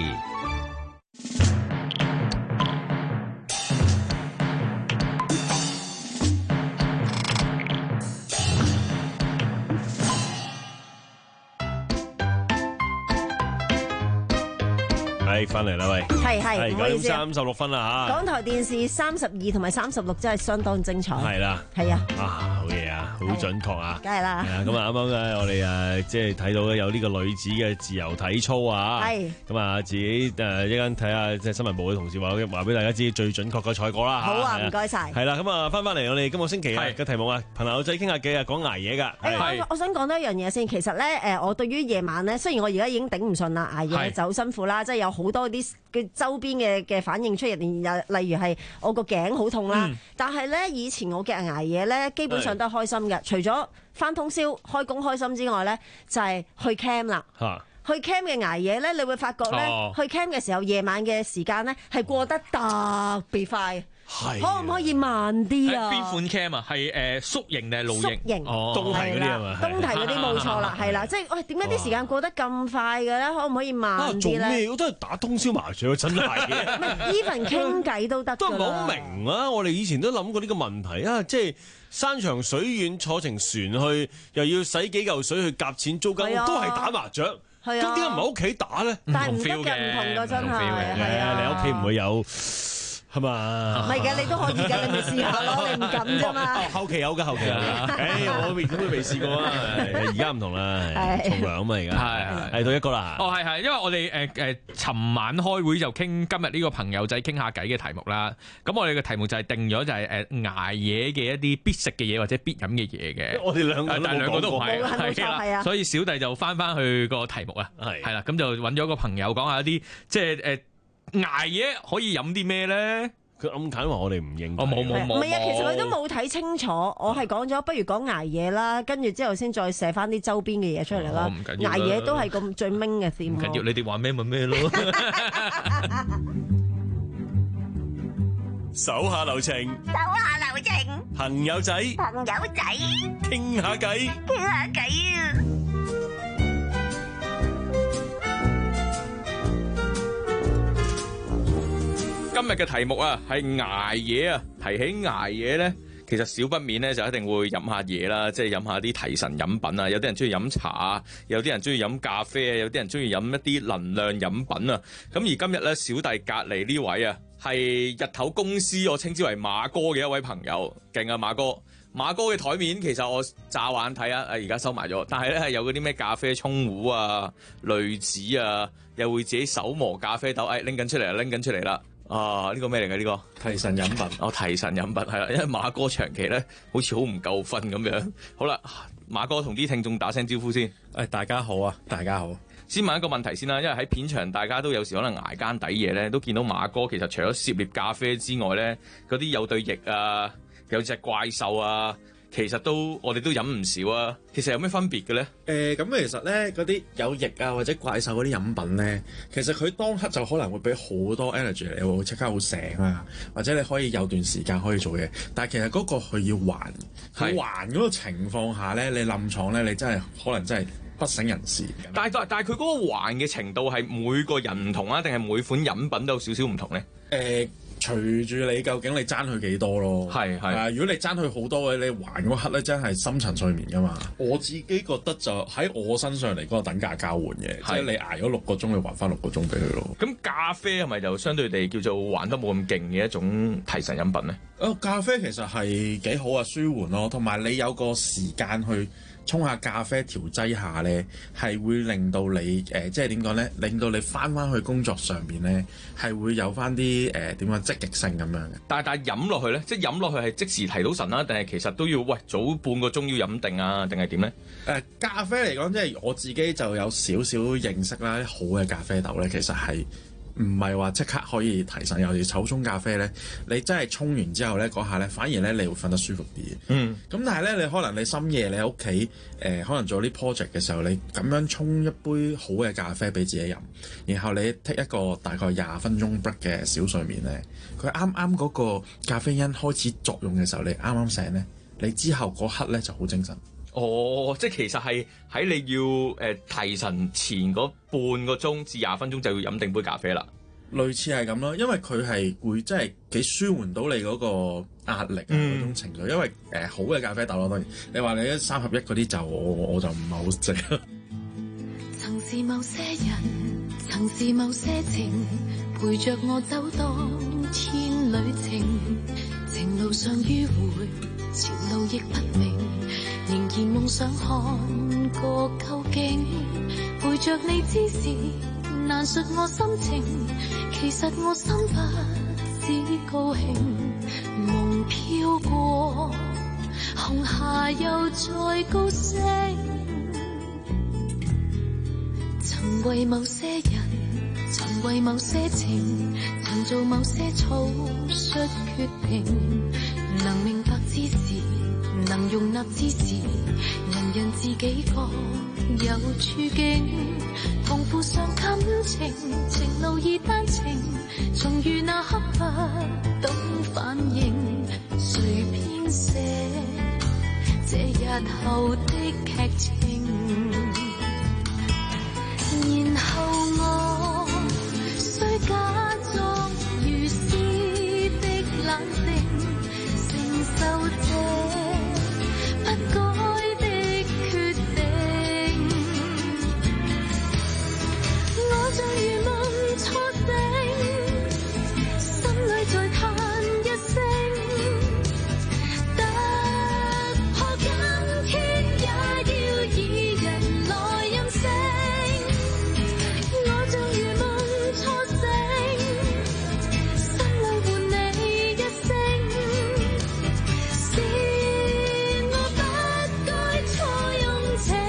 翻嚟啦，喂， 係係，唔好意思， 三十六分啦嚇。 港台電視三十二同埋三十六真係相當精彩。 係啦， 係啊， 啊好嘢啊，好準確啊， 梗係啦。 係啊，咁啊啱啱咧，我哋誒即係睇到咧有呢個女子嘅自由體操啊。係。咁啊，自己誒一陣睇下即係新聞部嘅同事話話俾大家知最準確嘅賽果啦。 好啊，唔該晒。 係啦，咁啊翻翻嚟我哋今個星期嘅題目啊，朋友仔傾下偈啊，講捱夜㗎。 誒，我我想講多一樣嘢先。其實咧誒，我對於夜晚咧，雖然我而家已經頂唔順啦，捱夜就好辛苦啦，即係有好多啲嘅周邊嘅嘅反應出嚟，例如係我個頸好痛啦。嗯、但係咧，以前我嘅捱夜咧，基本上都係開心嘅。除咗返通宵開工開心之外咧，就係、是、去 camp 啦。啊、去 camp 嘅捱夜咧，你會發覺咧，哦、去 camp 嘅時候夜晚嘅時間咧係過得特別快。係可唔可以慢啲啊？ 邊款 cam 啊？係誒宿營定係露營？ 宿營哦， 東堤嗰啲係嘛？ 東堤嗰啲冇錯啦，係啦，即係喂點解啲時間過得咁快嘅咧？可唔可以慢啲咧？ 做咩？我都係打通宵麻雀，真係。 even 傾偈都得。 都唔係好明啊！我哋以前都諗過呢個問題啊，即係山長水遠坐程船去，又要使幾嚿水去夾錢租金，都係打麻雀。係啊。咁點解唔喺屋企打咧？ 但係唔得嘅，唔同嘅真係。係啊，你屋企唔會有。係嘛？ 唔係嘅，你都可以㗎，你咪試下咯，你唔敢啫嘛。 後期有㗎，後期有。誒，我未咁都未試過啊！而家唔同啦，重陽啊嘛，而家係係到一個啦。 哦，係係，因為我哋誒誒，尋晚開會就傾今日呢個朋友仔傾下偈嘅題目啦。咁我哋嘅題目就係定咗就係誒捱夜嘅一啲必食嘅嘢或者必飲嘅嘢嘅。 我哋兩個但係兩個都唔係， 係啦。 所以小弟就翻翻去個題目啊，係係啦，咁就揾咗個朋友講下一啲即係誒。捱夜可以飲啲咩咧？ 佢暗揀話我哋唔認。 我冇冇冇。 唔係啊，其實佢都冇睇清楚。我係講咗，不如講捱夜啦，跟住之後先再寫翻啲周邊嘅嘢出嚟啦。 唔緊要。 捱夜都係咁最明嘅先。 唔緊要，你哋話咩咪咩咯。 手下留情， 手下留情， 朋友仔， 朋友仔， 傾下偈， 傾下偈啊！ 今日嘅題目啊，係捱夜啊。提起捱夜咧，其實少不免咧就一定會飲下嘢啦，即係飲下啲提神飲品啊。有啲人中意飲茶啊，有啲人中意飲咖啡啊，有啲人中意飲一啲能量飲品啊。咁而今日咧，小弟隔離呢位啊，係日頭公司我稱之為馬哥嘅一位朋友，勁啊馬哥！馬哥嘅台面其實我乍眼睇啊，誒而家收埋咗，但係咧係有嗰啲咩咖啡沖壺啊、濾紙啊，又會自己手磨咖啡豆，誒拎緊出嚟啦，拎緊出嚟啦。啊！呢、這個咩嚟嘅呢個提神飲品？ 哦，提神飲品係啦，因為馬哥長期咧好似好唔夠瞓咁樣。好啦，馬哥同啲聽眾打聲招呼先。 誒，大家好啊，大家好。 先問一個問題先啦，因為喺片場大家都有時可能捱更抵夜咧，都見到馬哥其實除咗涉獵咖啡之外咧，嗰啲有對翼啊，有隻怪獸啊。其實都我哋都飲唔少啊，其實有咩分別嘅咧？誒、 呃，咁其實咧嗰啲有翼啊或者怪獸嗰啲飲品咧，其實佢當刻就可能會俾好多 energy 你，會即刻好醒啊，或者你可以有段時間可以做嘢。但係其實嗰個佢要還，佢還嗰個情況下咧，你冧廠咧，你真係可能真係不省人事。 但係但係佢嗰個還嘅程度係每個人唔同啊，定係每款飲品都有少少唔同咧？誒、 呃。隨住你究竟你爭佢幾多咯？係係啊！如果你爭佢好多嘅，你還嗰刻咧真係深層睡眠噶嘛。我自己覺得就喺我身上嚟講，等價交換嘅，即係你捱咗六個鐘，你還翻六個鐘俾佢咯。 咁咖啡係咪就相對地叫做還得冇咁勁嘅一種提神飲品咧？ 哦，咖啡其實係幾好啊，舒緩咯，同埋你有個時間去沖下咖啡調劑下咧，係會令到你誒、呃，即係點講咧？令到你翻翻去工作上邊咧，係會有翻啲誒點講積極性咁樣嘅。 但係但係飲落去咧，即係飲落去係即時提到神啦，定係其實都要喂早半個鐘要飲定啊？定係點咧？誒、 呃，咖啡嚟講，即係我自己就有少少認識啦。好嘅咖啡豆咧，其實係唔係話即刻可以提神，尤其手沖咖啡咧，你真係沖完之後咧，嗰下咧反而咧你會瞓得舒服啲。 嗯。 咁但係咧，你可能你深夜你喺屋企誒，可能做啲 project 嘅時候，你咁樣沖一杯好嘅咖啡俾自己飲，然後你 take 一個大概廿分鐘 break 嘅小睡眠咧，佢啱啱嗰個咖啡因開始作用嘅時候，你啱啱醒咧，你之後嗰刻咧就好精神。 哦，即係其實係喺你要誒、呃、提神前嗰半個鐘至廿分鐘就要飲定杯咖啡啦。 類似係咁咯，因為佢係會真係幾舒緩到你嗰個壓力啊嗰、嗯、種情緒。因為誒、呃、好嘅咖啡豆咯，當然你話你一三合一嗰啲就我我就唔係好識。 曾是某些人，曾是某些情，陪着我走當天旅程，情路上迂迴，前路亦不明，仍然夢想看個究竟，陪着你之時難述我心情，其實我心不止高興，夢飄過紅霞又再高升，曾為某些人，曾為某些情，曾做某些草率決定，能明白之時，能容納之時，人人自己各有處境，同負上感情，情路已單程，重遇那刻不懂反應，誰編寫這日後的劇情，然後我需假裝如詩的冷靜，承受這不該的決定，我像如夢初醒，心裏在嘆一聲，突破今天也要以人來任性，我像如夢初醒，心裏換你一聲，是我不該錯用情。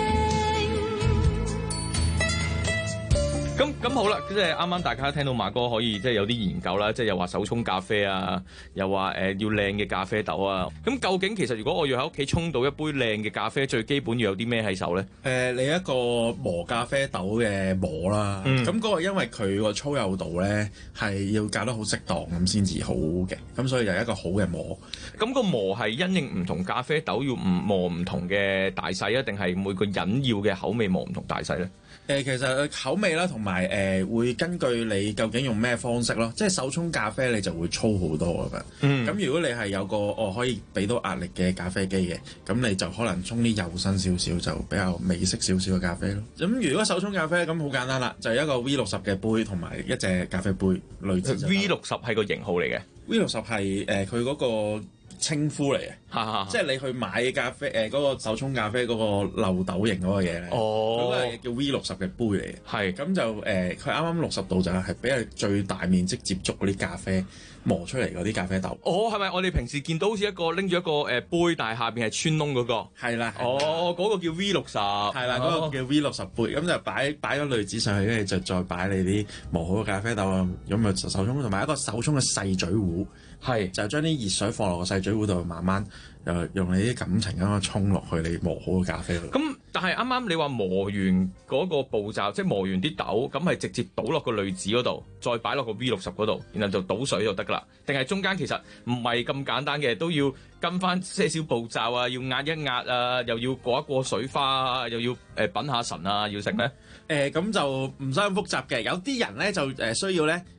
咁咁好啦，即係啱啱大家聽到馬哥可以即係有啲研究啦，即係又話手沖咖啡啊，又話誒、呃、要靚嘅咖啡豆啊。咁究竟其實如果我要喺屋企沖到一杯靚嘅咖啡，最基本要有啲咩喺手咧？誒、 呃，你一個磨咖啡豆嘅磨啦，咁嗰、嗯、個因為佢個粗幼度咧係要教得好適當咁先至好嘅，咁所以就係一個好嘅磨。 咁個磨係因應唔同咖啡豆要唔磨唔同嘅大細啊，定係每個人要嘅口味磨唔同大細咧？ 誒、呃、其實口味啦，同埋誒會根據你究竟用咩方式咯，即係手沖咖啡你就會粗好多咁樣。嗯。咁如果你係有個哦可以俾到壓力嘅咖啡機嘅，咁你就可能沖啲幼身少少，就比較美式少少嘅咖啡咯。咁如果手沖咖啡咁好簡單啦，就係一個 V 六十嘅杯同埋一隻咖啡杯類似。 V 六十係個型號嚟嘅。 V 六十係誒佢嗰個稱呼嚟嘅，即係你去買咖啡誒嗰、呃嗰個手沖咖啡嗰個漏斗型嗰個嘢咧，嗰個係叫 V 六十嘅杯嚟嘅。係咁就誒，佢啱啱六十度就係俾佢最大面積接觸嗰啲咖啡磨出嚟嗰啲咖啡豆。 哦，係咪我哋平時見到好似一個拎住一個誒杯，但係下邊係穿窿嗰個？係啦。哦，嗰、嗰個叫 V 六十。係啦，嗰、嗰個叫 V 六十杯，咁就擺擺咗濾紙上去，跟住就再擺你啲磨好嘅咖啡豆啊，咁啊手沖，同埋一個手沖嘅細嘴壺。係，就將啲熱水放落個細嘴壺度，慢慢又用你啲感情咁樣沖落去你磨好嘅咖啡度。咁但係啱啱你話磨完嗰個步驟，即係磨完啲豆，咁係直接倒落個濾紙嗰度，再擺落個 V 六十嗰度，然後就倒水就得㗎啦。定係中間其實唔係咁簡單嘅，都要跟翻些少步驟啊，要壓一壓啊，又要過一過水花啊，又要誒品下神啊，要食咧。誒咁、呃、就唔使咁複雜嘅，有啲人咧就誒需要咧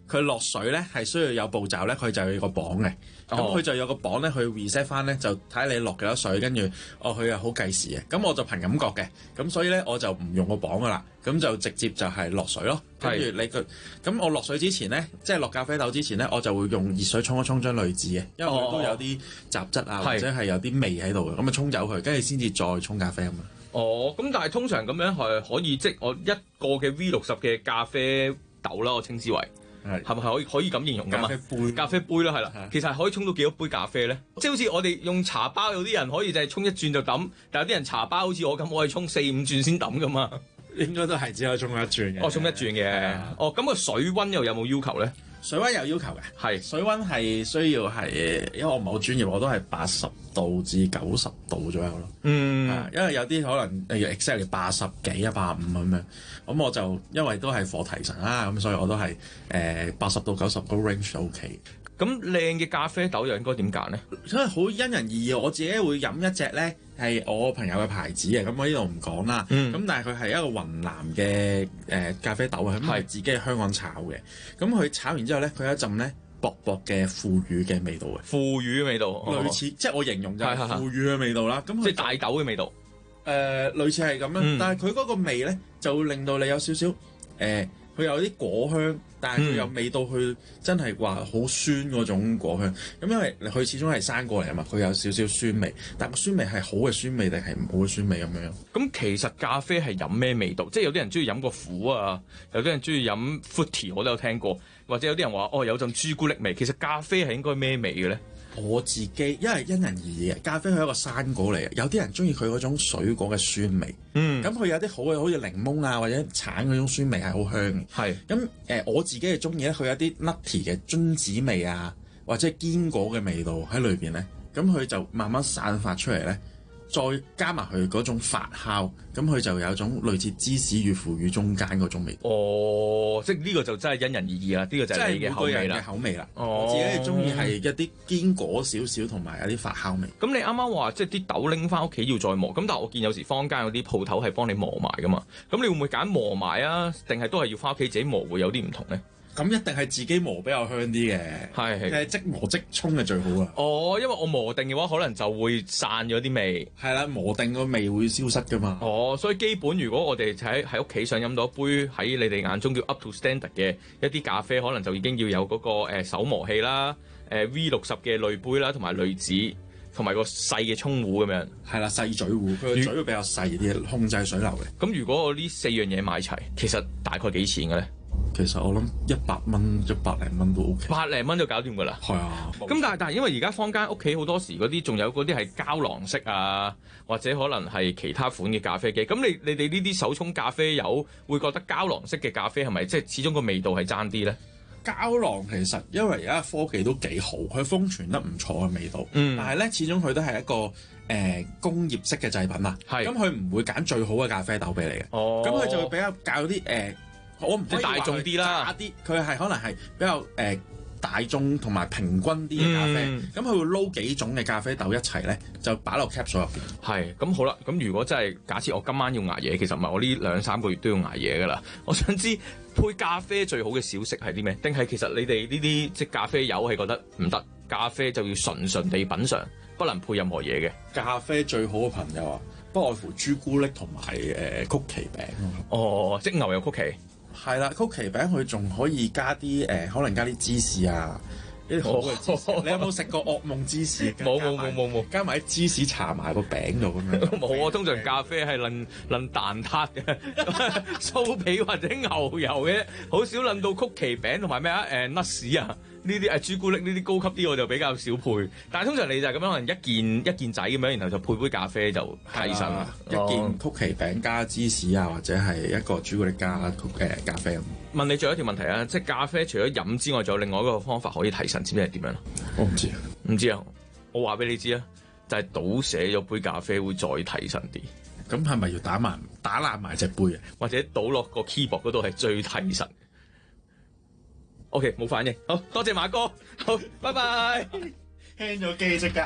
佢落水咧係需要有步驟咧，佢就有個磅嘅。咁佢、哦、就有個磅咧去 reset 翻咧，就睇你落幾多水，跟住哦佢又好計時嘅。咁我就憑感覺嘅，咁所以咧我就唔用個磅噶啦，咁就直接就係落水咯。跟住你佢咁我落水之前咧，即係落咖啡豆之前咧，我就會用熱水沖一沖張濾紙嘅，因為佢都有啲雜質啊，哦、或者係有啲味喺度嘅，咁啊沖走佢，跟住先至再沖咖啡咁啊。 哦，咁但係通常咁樣係可以即係我一個嘅 V 六十嘅咖啡豆啦，我稱之為。係，係咪係可以可以咁形容㗎嘛？咖啡杯，咖啡杯啦，係啦。其實係可以沖到幾多杯咖啡咧？即係好似我哋用茶包，有啲人可以就係沖一轉就抌，但有啲人茶包好似我咁，我係沖四五轉先抌㗎嘛。 應該都係只可以沖一轉嘅。 哦，沖一轉嘅。哦，咁個水溫又有冇要求咧？ 水溫有要求嘅，係水溫係需要係，因為我唔係好專業，我都係八十度至九十度左右咯。嗯，因為有啲可能例如 exactly 八十幾啊、八十五咁樣，咁我就因為都係課提神啦，咁所以我都係誒八十到九十個 range 都 OK。 咁靚嘅咖啡豆又應該點揀咧？ 所以好因人而異，我自己會飲一隻咧係我朋友嘅牌子嘅，咁我呢度唔講啦。咁、嗯、但係佢係一個雲南嘅誒、呃、咖啡豆啊，咁係自己喺香港炒嘅。咁佢炒完之後咧，佢有一陣咧薄薄嘅腐乳嘅味道嘅， 腐乳嘅味道， 類似、哦、即係我形容就係腐乳嘅味道啦。咁即係大豆嘅味道。誒、 呃，類似係咁樣，嗯、但係佢嗰個味咧就會令到你有少少誒，佢、呃、有啲果香。但係佢又未到去真係話好酸嗰種果香，咁因為佢始終係生過嚟啊嘛，佢有少少酸味，但係個酸味係好嘅酸味定係唔好嘅酸味咁樣。 咁其實咖啡係飲咩味道？即係有啲人中意飲個苦啊，有啲人中意飲 fruity，我都有聽過，或者有啲人話哦有陣朱古力味。其實咖啡係應該咩味嘅咧？ 我自己因為因人而異嘅，咖啡佢係一個生果嚟嘅，有啲人中意佢嗰種水果嘅酸味，嗯，咁佢有啲好嘅，好似檸檬啊或者橙嗰種酸味係好香嘅，係咁誒我自己係中意咧，佢有啲 nutty 嘅榛子味啊，或者堅果嘅味道喺裏邊咧，咁佢就慢慢散發出嚟咧。再加埋佢嗰種發酵，咁佢就有種類似芝士與腐乳中間嗰種味道。 哦，即係呢個就真係因人而異啦，呢、呢個就係你嘅口味啦。 嘅口味啦， 哦、 我自己係中意係一啲堅果少少同埋有啲發酵味。 咁你啱啱話即係啲豆拎翻屋企要再磨，咁但係我見有時坊間有啲鋪頭係幫你磨埋噶嘛，咁你會唔會揀磨埋啊？定係都係要翻屋企自己磨會有啲唔同咧？ 咁一定係自己磨比較香啲嘅，係係即磨即沖係最好啊！ 哦，因為我磨定嘅話，可能就會散咗啲味。 係啦，磨定個味會消失噶嘛。 哦，所以基本如果我哋喺喺屋企想飲到一杯喺你哋眼中叫 up to standard 嘅一啲咖啡，可能就已經要有嗰、那個、呃、手磨器啦、誒、呃、V 六十嘅濾杯啦，同埋濾紙，同埋個細嘅沖壺咁樣。係啦，細嘴壺，佢個嘴會比較細啲，控制水流嘅。咁如果我呢四樣嘢買齊，其實大概幾錢嘅咧？ 其實我諗一百蚊、一百零蚊都 OK， 百零蚊就搞掂㗎啦。係啊，咁但係但係因為而家坊間屋企好多時嗰啲仲有嗰啲係膠囊式啊，或者可能係其他款嘅咖啡機。咁你你哋呢啲手沖咖啡友會覺得膠囊式嘅咖啡係咪即係始終個味道係爭啲咧？ 膠囊其實因為而家科技都幾好，佢封存得唔錯嘅味道。嗯，但係咧始終佢都係一個誒、呃、工業式嘅製品啊。係，咁佢唔會揀最好嘅咖啡豆俾你嘅。哦，咁佢就會比較搞啲誒。呃我唔可以話大眾啲啦，啲佢係可能係比較誒、呃、大眾同埋平均啲嘅咖啡，咁佢、嗯、會撈幾種嘅咖啡豆一齊咧，就擺落 capsule 入邊。係，咁好啦，咁如果真係假設我今晚要捱夜，其實唔係我呢兩三個月都要捱夜噶啦。我想知配咖啡最好嘅小食係啲咩？定係其實你哋呢啲即咖啡友係覺得唔得，咖啡就要純純地品嚐，不能配任何嘢嘅。咖啡最好嘅朋友啊，不外乎朱古力同埋誒曲奇餅。哦，即牛油曲奇。係啦，曲奇餅佢仲可以加啲誒、呃，可能加啲芝士啊，啲好嘅芝士。你有冇食過噩夢芝士？冇冇冇冇冇，加埋啲芝士搽埋個餅度咁樣。冇啊，通常咖啡係撚撚蛋撻嘅，酥皮或者牛油嘅，好少撚到曲奇餅同埋咩啊誒 nuts 啊。呢啲誒朱古力呢啲高級啲我就比較少配，但係通常你就係咁樣可能一件一件仔咁樣，然後就配杯咖啡就提神啦。一件曲奇餅加芝士啊，或者係一個朱古力加誒咖啡咁。問你最後一條問題啊，即係咖啡除咗飲之外，仲有另外一個方法可以提神，知唔知係點樣？我唔知啊，唔知啊，我話俾你知啊，就係、是、倒瀉咗杯咖啡會再提神啲。咁係咪要打埋打爛埋隻杯啊？或者倒落個 keyboard 嗰度係最提神？O.K. 冇反應，好多謝馬哥，好，拜拜。輕咗機即刻。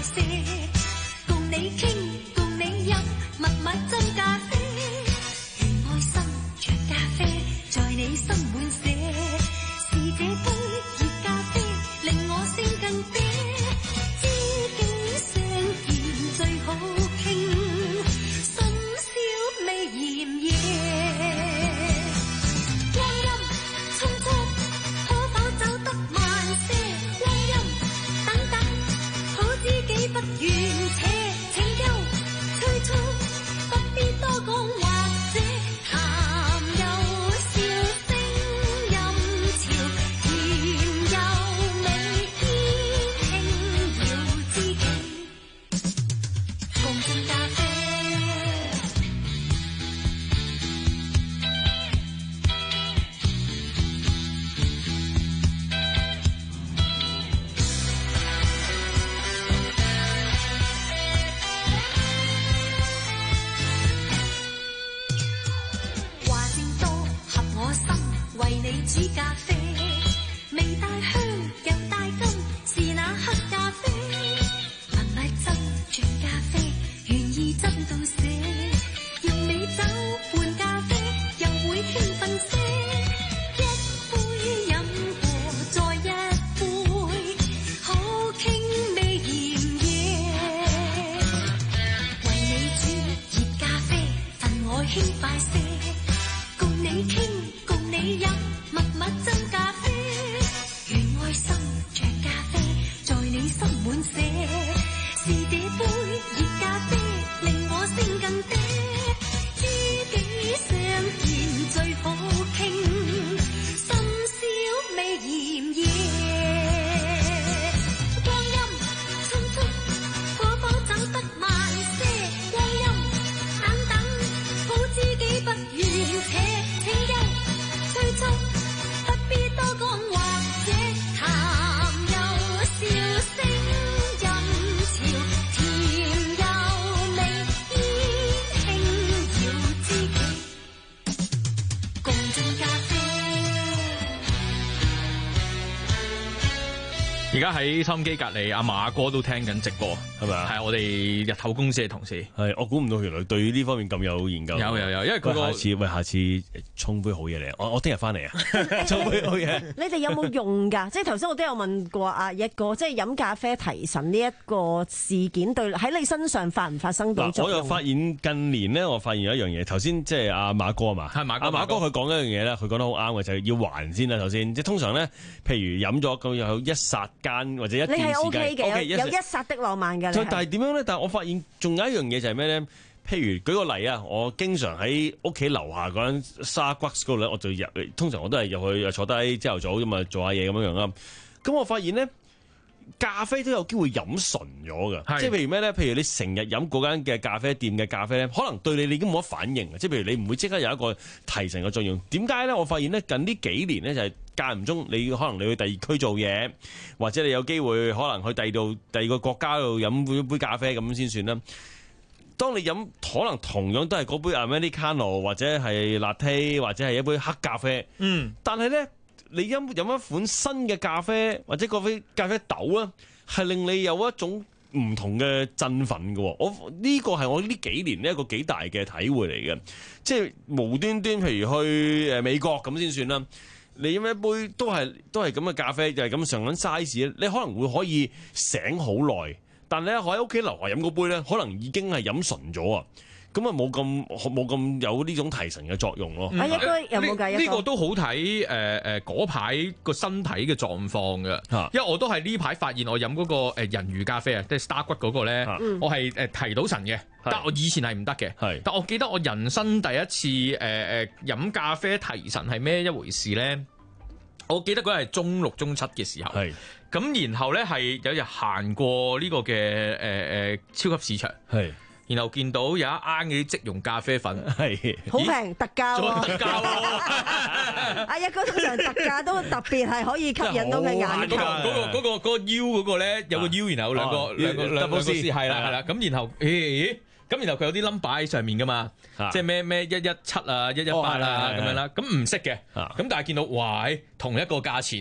些，共你傾，共你飲，密密斟咖啡，願愛心像咖啡，在你心滿瀉，是這杯熱咖啡令我心更啡，知己相見最好傾，深宵未嫌夜。煮咖啡，未帶香又帶金，是那黑咖啡。慢慢斟着咖啡，願意斟到瀉。用美酒換咖啡，又會興奮些。一杯飲過再一杯，好傾未嫌夜。為你煮熱咖啡，份我輕快些。共你傾，共你飲。密密斟咖啡，願愛心像咖啡，在你心滿瀉，是這杯熱咖啡令我心更啡，知己相見最好傾，深宵未嫌夜。光陰匆匆，可否走得慢些？光陰等等，好知己不願且，請休催促。多講或者談又笑聲音潮，甜又美，煙輕搖知己，共斟咖啡。 而家喺收音機隔離，阿馬哥都聽緊直播，係咪啊？係我哋日頭公司嘅同事。 係，我估唔到原來對呢方面咁有研究。 有有有，因為佢個下次喂，下次沖杯好嘢嚟，我我聽日翻嚟啊，沖杯好嘢。 你哋有冇用㗎？即係頭先我都有問過阿一哥，即係飲咖啡提神呢一個事件對喺你身上發唔發生到作用？ 我又發現近年咧，我發現有一樣嘢。頭先即係阿馬哥啊嘛， 係馬哥。 阿馬哥佢講一樣嘢咧，佢講得好啱嘅，就係要還先啦。首先，即係通常咧，譬如飲咗咁有一剎間或者一段時間， 你係 OK 嘅， okay， 有有一剎的浪漫㗎。 但係點樣咧？但係我發現仲有一樣嘢就係咩咧？譬如舉個例啊，我經常喺屋企樓下嗰間 Starbucks 嗰度咧，我就入，通常我都係入去坐低朝頭早咁啊做下嘢咁樣樣啦。咁我發現咧，咖啡都有機會飲純咗㗎。即係譬如咩咧？譬如你成日飲嗰間嘅咖啡店嘅咖啡咧，可能對你你已經冇乜反應嘅。即係譬如你唔會即刻有一個提神嘅作用。點解咧？我發現咧近呢幾年咧就係間唔中你可能你去第二區做嘢，或者你有機會可能去第二度第二個國家度飲杯杯咖啡咁先算啦。當你飲可能同樣都係嗰杯 Americano 或者係 Latte 或者係一杯黑咖啡，嗯，但係咧你飲飲一款新嘅咖啡或者嗰杯咖啡豆啊，係令你有一種唔同嘅振奮嘅。我呢個係我呢幾年呢一個幾大嘅體會嚟嘅，即係無端端譬如去誒美國咁先算啦。你飲一杯都係都係咁嘅咖啡，就係咁上緊 size， 你可能會可以醒好耐。但你喺屋企樓下飲嗰杯咧，可能已經係飲純咗啊！咁啊冇咁冇咁有呢種提神嘅作用咯。 啊，一哥有冇計？ 呢個都好睇誒誒嗰排個身體嘅狀況嘅，因為我都係呢排發現我飲嗰個誒人魚咖啡啊，即係 Starbucks 嗰個咧，我係誒提到神嘅，但我以前係唔得嘅。但我記得我人生第一次誒誒飲咖啡提神係咩一回事咧？我記得嗰日係中六中七嘅時候。咁然後咧係有日行過呢個嘅誒誒超級市場，係，然後見到有一啱嘅即溶咖啡粉，係， 好平特價喎， 特價喎， 阿一哥通常特價都特別係可以吸引到佢眼球。 嗰個嗰個嗰個腰嗰個咧有個腰，然後有兩個兩個兩個絲，係啦係啦，咁然後咦咁然後佢有啲 number 喺上面噶嘛，即係咩咩一一七啊一一八啊咁樣啦，咁唔識嘅，咁但係見到哇同一個價錢。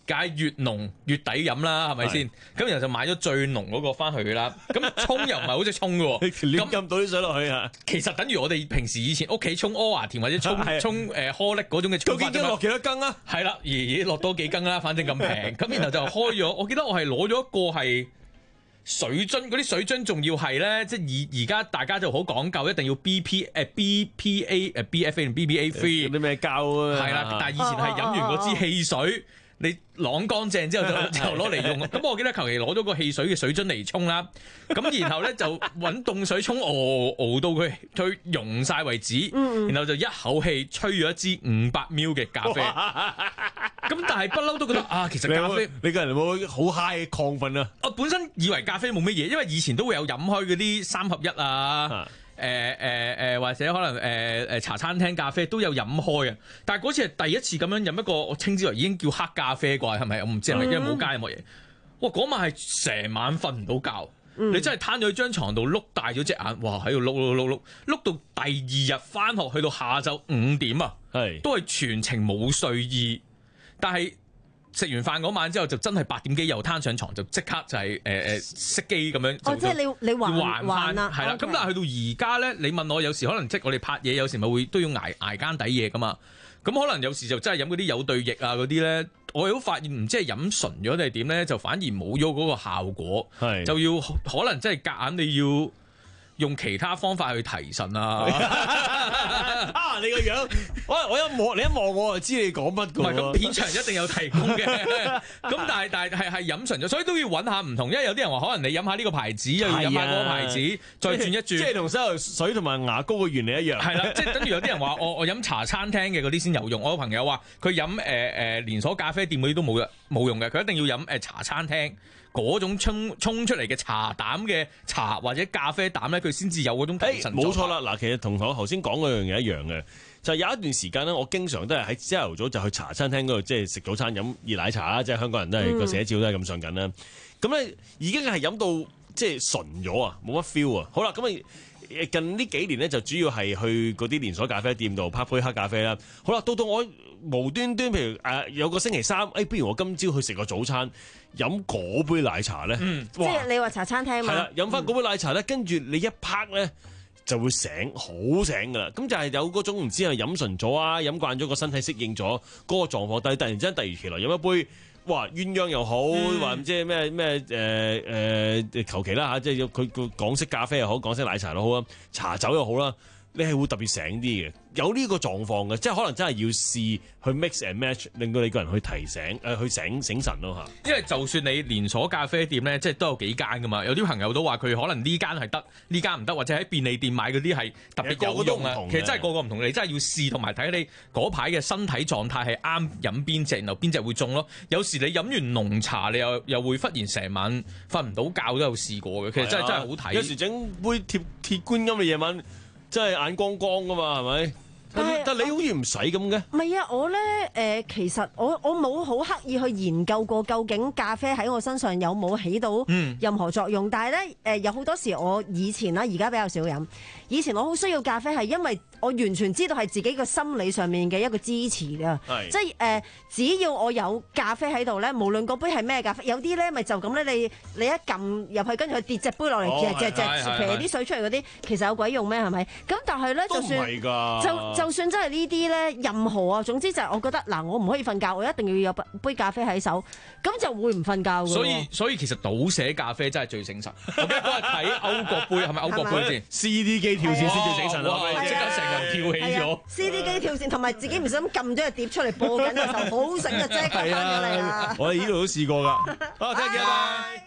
梗係越濃越抵飲啦，係咪先？咁然後就買咗最濃嗰個翻去啦。咁沖又唔係好識沖嘅喎， 咁咁倒啲水落去啊！ 其實等於我哋平時以前屋企沖阿華田或者沖沖誒顆粒嗰種嘅沖法啫嘛。究竟落幾多羹啊？ 係啦，爺爺落多幾羹啦，反正咁平。咁然後就開咗，我記得我係攞咗一個係水樽，嗰啲水樽仲要係咧，即係而而家大家就好講究，一定要 B P 誒 B P A 誒 B F A 同 B B A three 啲咩膠啊？ 係啦，但係以前係飲完嗰支汽水。你啷乾淨之後就就攞嚟用，咁我記得求其攞咗個汽水嘅水樽嚟沖啦，咁然後咧就揾凍水沖，熬熬到佢佢溶晒為止，然後就一口氣吹咗一支五百 ml 嘅咖啡，咁但係不嬲都覺得啊，其實咖啡你個人會唔會好 high 亢奮啊？ 我本身以為咖啡冇乜嘢，因為以前都會有飲開嗰啲三合一啊。誒誒誒，或者可能誒誒、呃、茶餐廳咖啡都有飲開啊，但係嗰次係第一次咁樣飲一個我稱之為已經叫黑咖啡啩，係咪？我唔知係咪，因為冇加任何嘢。哇！嗰晚係成晚瞓唔到覺，嗯、你真係攤咗喺張床度碌大咗隻眼，哇！喺度碌碌碌碌碌到第二日翻學，去到下晝五點啊，係都係全程冇睡意，但係。食完飯嗰晚之後就真係八點幾又攤上床就即刻就係誒誒熄機咁樣。 哦，即係你你還還啦， 係啦。咁但係去到而家咧，你問我有時可能即係我哋拍嘢，有時咪會都要捱捱更抵夜噶嘛。咁可能有時就真係飲嗰啲有對液啊嗰啲咧，我都發現唔知係飲純咗定係點咧，就反而冇咗嗰個效果，係就要可能真係夾硬你要。用其他方法去提神啊！ 啊，你個樣，我我一望你一望我就知你講乜㗎。唔係咁， 片場一定有提供嘅。咁但係但係係係飲純咗，所以都要揾下唔同，因為有啲人話可能你飲下呢個牌子，又要飲下嗰個牌子，再轉一轉。即係同洗頭水同埋牙膏嘅原理一樣。 係啦，即係等於有啲人話我我飲茶餐廳嘅嗰啲先有用。我有朋友話佢飲誒誒連鎖咖啡店嗰啲都冇嘅冇用嘅，佢一定要飲誒茶餐廳。嗰種沖沖出嚟嘅茶膽嘅茶或者咖啡膽咧，佢先至有嗰種提神。 冇錯啦，嗱，其實同我頭先講嗰樣嘢一樣嘅，就係、有一段時間咧，我經常都係喺朝頭早就去茶餐廳嗰度，即係食早餐飲熱奶茶啦，即係香港人都係個寫照都係咁上緊啦。咁咧、嗯、已經係飲到即係純咗啊，冇乜 feel 啊。好啦，咁啊近呢幾年咧就主要係去嗰啲連鎖咖啡店度拍杯黑咖啡啦。好啦，到到我無端端譬如誒、呃、有個星期三，誒、哎、不如我今朝去食個早餐。飲嗰杯奶茶咧， 嗯、即係你話茶餐廳嘛？ 係啦，飲翻嗰杯奶茶咧，跟住你一拍咧就會醒，好醒噶啦。咁就係有嗰種唔知係飲純咗啊，飲慣咗個身體適應咗嗰個狀況，但係突然之間突如其來飲一杯，哇鴛鴦又好，話唔知咩咩誒誒求其啦嚇，即係佢個港式咖啡又好，港式奶茶都好啊，茶酒又好啦，你係會特別醒啲嘅。有呢個狀況嘅，即係可能真係要試去 mix and match，令到你個人去提醒誒、呃，去醒醒神咯嚇。 因為就算你連鎖咖啡店咧，即係都有幾間噶嘛，有啲朋友都話佢可能呢間係得，呢間唔得，或者喺便利店買嗰啲係特別有用啊。其實真係個個唔同，你真係要試同埋睇你嗰排嘅身體狀態係啱飲邊隻，然後邊隻會中咯。有時你飲完濃茶，你又又會忽然成晚瞓唔到覺，都有試過嘅。其實真係、啊、真係好睇。 有時整杯鐵鐵觀音嘅夜晚，真係眼光光噶嘛，係咪？但係但你好似唔使咁嘅。 唔係啊，我咧誒、呃，其實我我冇好刻意去研究過究竟咖啡喺我身上有冇起到任何作用。嗯、但係咧誒，有好多時我以前啦，而家比較少飲。以前我好需要咖啡係因為我完全知道係自己個心理上面嘅一個支持㗎，即係誒，只要我有咖啡喺度咧，無論嗰杯係咩咖啡，有啲咧咪就咁咧，你你一撳入去，跟住佢跌隻杯落嚟，隻隻隻撇啲水出嚟嗰啲，其實有鬼用咩？係咪？咁但係咧，就算就就算真係呢啲咧，任何啊，總之就係我覺得嗱，我唔可以瞓覺，我一定要有杯咖啡喺手，咁就會唔瞓覺㗎。 所以所以其實倒寫咖啡真係最醒神。我記得嗰日睇歐國杯係咪歐國杯先 ？C D 機跳線先最醒神啊！ 即刻成個跳起咗 ，C D 機跳線，同埋自己唔想撳咗隻碟出嚟播緊嘅時候，好醒嘅啫，翻咗嚟啦。 我哋呢度都試過㗎。好，聽日見啦。